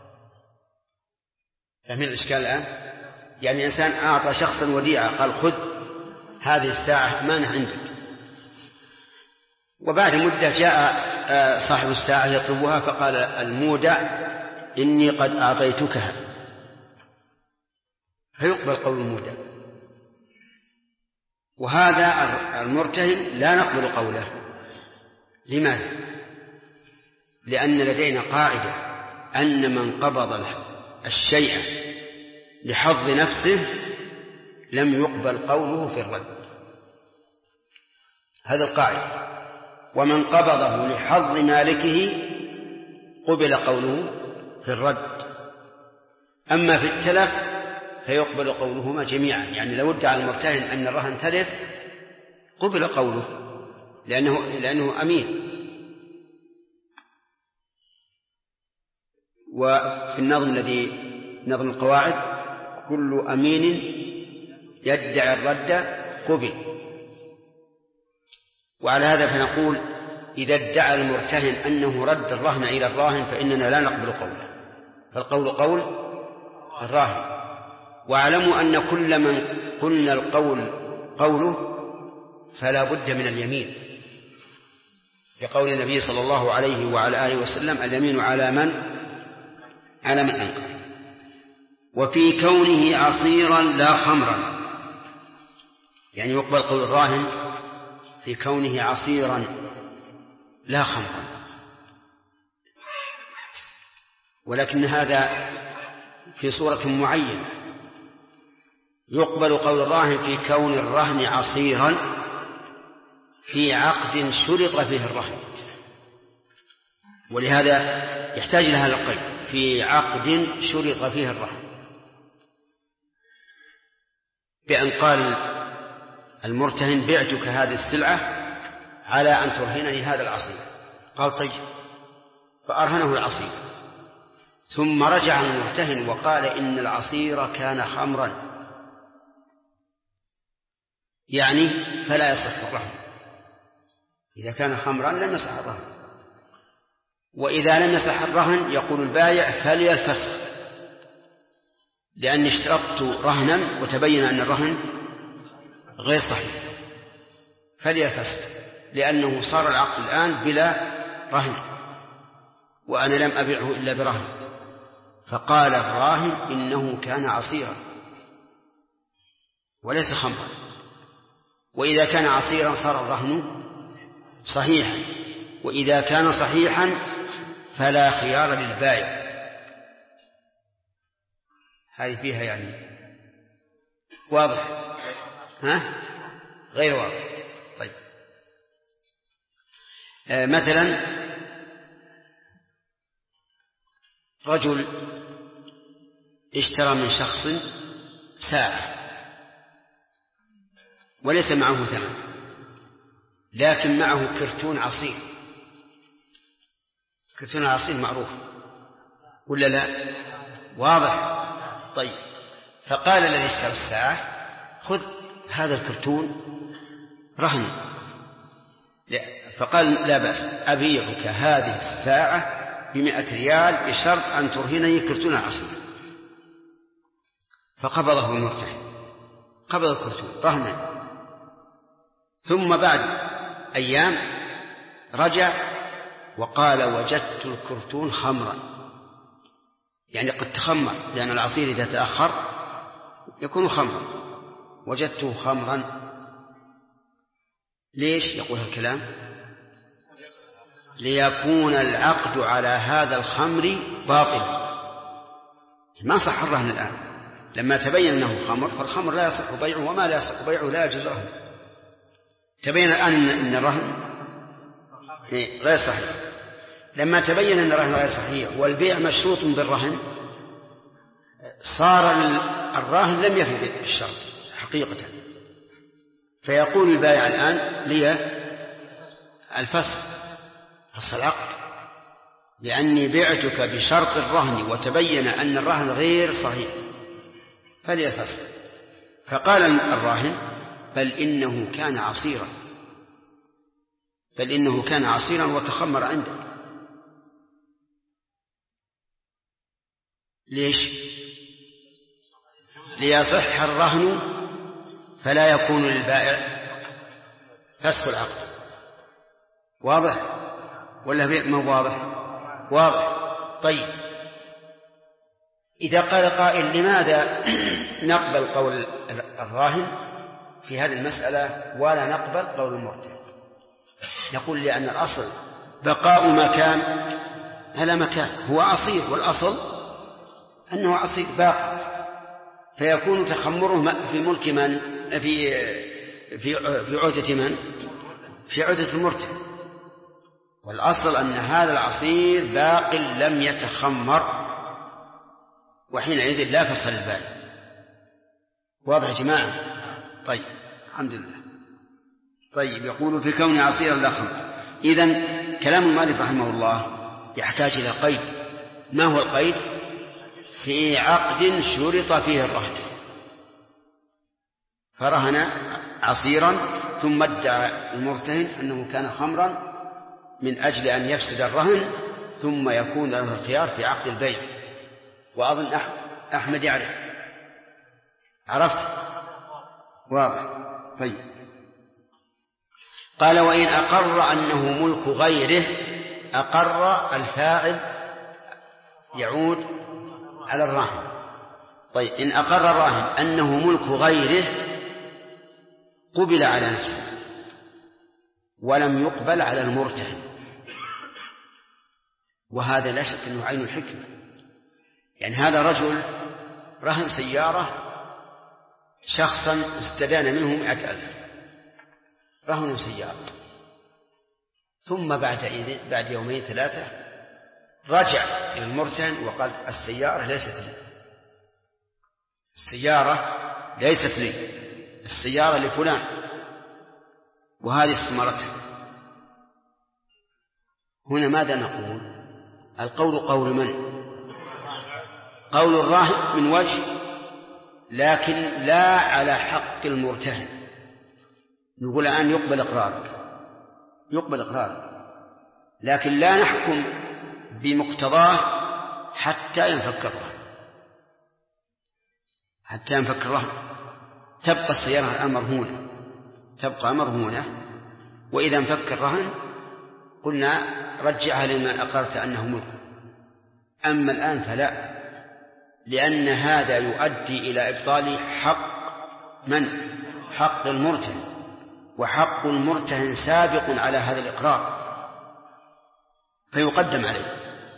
فهمين الإشكال الآن؟ يعني إنسان أعطى شخصا وديعة، قال: خذ هذه الساعة أمانة عندك، وبعد مدة جاء صاحب الساعة يطلبها فقال المودع: إني قد أعطيتكها، فيقبل قول المودع. وهذا المرتهن لا نقبل قوله. لماذا؟ لأن لدينا قاعدة أن من قبض الشيء لحظ نفسه لم يقبل قوله في الرد. هذا القاعدة. ومن قبضه لحظ مالكه قبل قوله في الرد. أما في التلف فيقبل قولهما جميعا. يعني لو ادعى المرتهن أن الرهن تلف قبل قوله لأنه أمين. وفي النظم الذي نظم القواعد: كل أمين يدعي الرد قبل. وعلى هذا فنقول: إذا ادعى المرتهن أنه رد الرهن إلى الراهن فإننا لا نقبل قوله، فالقول قول الراهن. واعلموا أن كل من قلنا القول قوله فلا بد من اليمين، لقول النبي صلى الله عليه وعلى آله وسلم: اليمين على من أنكر. وفي كونه عصيرا لا خمرا، يعني يقبل قول الراهن في كونه عصيرا لا خمرا، ولكن هذا في صورة معينة. يقبل قول الراهن في كون الرهن عصيرا في عقد شرط فيه الرهن، ولهذا يحتاج إلى هذا القيد: في عقد شرط فيه الرهن، بأن قال المرتهن: بعتك هذه السلعة على أن ترهنني هذا العصير. قال: طيب، فأرهنه العصير، ثم رجع المرتهن وقال: إن العصير كان خمرا، يعني فلا يصح الرهن. إذا كان خمرا لم يصح الرهن، وإذا لم يصح الرهن يقول البائع: فلي الفسخ، لأني اشترطت رهنا وتبين أن الرهن غير صحيح، فلي الفسخ، لأنه صار العقد الآن بلا رهن وأنا لم أبيعه إلا برهن. فقال الراهن: إنه كان عصيرا وليس خمرا، وإذا كان عصيرا صار الرهن صحيحا، وإذا كان صحيحا فلا خيار للبائع. هذه فيها يعني واضح؟ ها؟ غير واضح. طيب، مثلا رجل اشترى من شخص ساعة وليس معه ثمن، لكن معه كرتون عصير. كرتون العصير معروف ولا لا؟ واضح. طيب، فقال الذي اشترى الساعة: خذ هذا الكرتون رهن. فقال: لا بأس، أبيعك هذه الساعة ب100 ريال بشرط أن ترهنني كرتون العصير. فقبضه المرتهن، قبض الكرتون رهنا. ثم بعد أيام رجع وقال: وجدت الكرتون خمرا، يعني قد تخمر، لأن العصير إذا تأخر يكون خمرا. وجدته خمرا. ليش يقول الكلام؟ ليكون العقد على هذا الخمر باطل، ما صح الرهن الآن. لما تبين أنه خمر، فالخمر لا يصح بيعه، وما لا يصح بيعه لا يجوز رهن. تبين الآن أن الرهن غير صحيح. لما تبين أن الرهن غير صحيح والبيع مشروط بالرهن، صار الراهن لم يفي بالشرط حقيقة. فيقول البائع الآن: لي الفسخ، فسخ العقد، لأني بعتك بشرط الرهن وتبين أن الرهن غير صحيح، فلي الفسخ. فقال الراهن: بل إنه كان عصيرا، بل إنه كان عصيرا وتخمر عندك. ليش؟ ليصح الرهن فلا يكون للبائع فسخ العقد. واضح ولا ما واضح؟ واضح. طيب، إذا قال قائل: لماذا نقبل قول الراهن في هذه المسألة ولا نقبل قول المرتهن؟ نقول: لأن الأصل بقاء مكان على مكان، هو عصير، والأصل أنه عصير باقي، فيكون تخمره في ملك من؟ في عهدة من؟ في عهدة المرتهن. والأصل أن هذا العصير باق لم يتخمر، وحينئذ لا فصل البائع. واضح يا جماعة؟ طيب، الحمد لله. طيب، يقول: في كون عصيرا لا خمر. إذن كلام المؤلف رحمه الله يحتاج إلى قيد. ما هو القيد؟ في عقد شرط فيه الرهن، فرهن عصيرا ثم ادعى المرتهن أنه كان خمرا من أجل أن يفسد الرهن، ثم يكون له الخيار في عقد البيع. وأظن أحمد يعرف. عرفت؟ واضح. طيب، قال وإن أقر أنه ملك غيره، أقر الفاعل يعود على الراهن. طيب إن أقر الراهن أنه ملك غيره قبل على نفسه ولم يقبل على المرتهن، وهذا لا شك أنه عين الحكمة. يعني هذا رجل رهن سيارة شخصا استدان منه 100,000، رهن سيارة، ثم بعد يومين 3 رجع إلى المرتهن وقال السيارة ليست لي، السيارة لفلان، وهذه استمرتها. هنا ماذا نقول؟ القول قول من؟ قول الراهن من وجه، لكن لا على حق المرتهن. نقول الآن يقبل إقرارك، لكن لا نحكم بمقتضاه حتى ينفك الرهن، تبقى السيارة مرهونة، وإذا انفك الرهن قلنا رجعها لمن أقرت أنه ملك. أما الآن فلا، لأن هذا يؤدي إلى إبطال حق المرتهن، وحق المرتهن سابق على هذا الإقرار فيقدم عليه.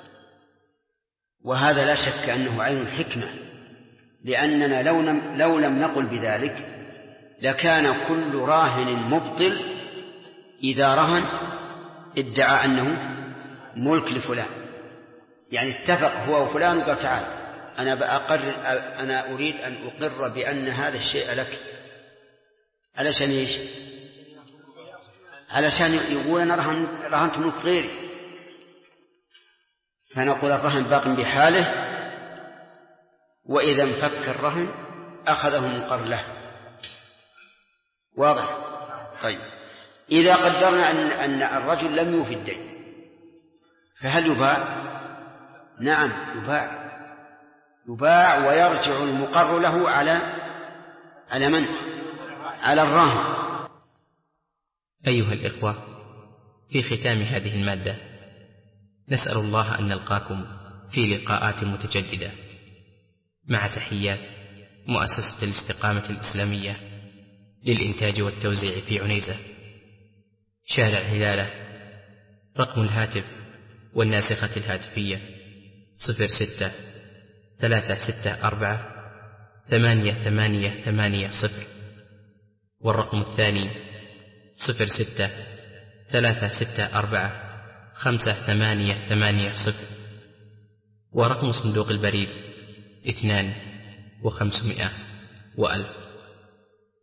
وهذا لا شك أنه عين الحكمة، لأننا لو لم نقل بذلك لكان كل راهن مبطل إذا رهن ادعى أنه ملك لفلان. يعني اتفق هو وفلان وقال تعال أنا أريد أن أقر بأن هذا الشيء لك. علشان إيش؟ علشان يقول أنا رهنت ملك غيري، فنقول الرهن باق بحاله، وإذا انفك الرهن أخذه مقر له. واضح؟ طيب إذا قدرنا أن الرجل لم يوفي الدين فهل يباع؟ نعم يباع ويرجع المقر له على من؟ على الراهن. أيها الإخوة، في ختام هذه المادة نسأل الله أن نلقاكم في لقاءات متجددة، مع تحيات مؤسسة الاستقامة الإسلامية للإنتاج والتوزيع في عنيزة، شارع هلالة. رقم الهاتف والناسخة الهاتفية 06-364-8880، والرقم الثاني 06-364-5880، ورقم صندوق البريد 2500 و1000.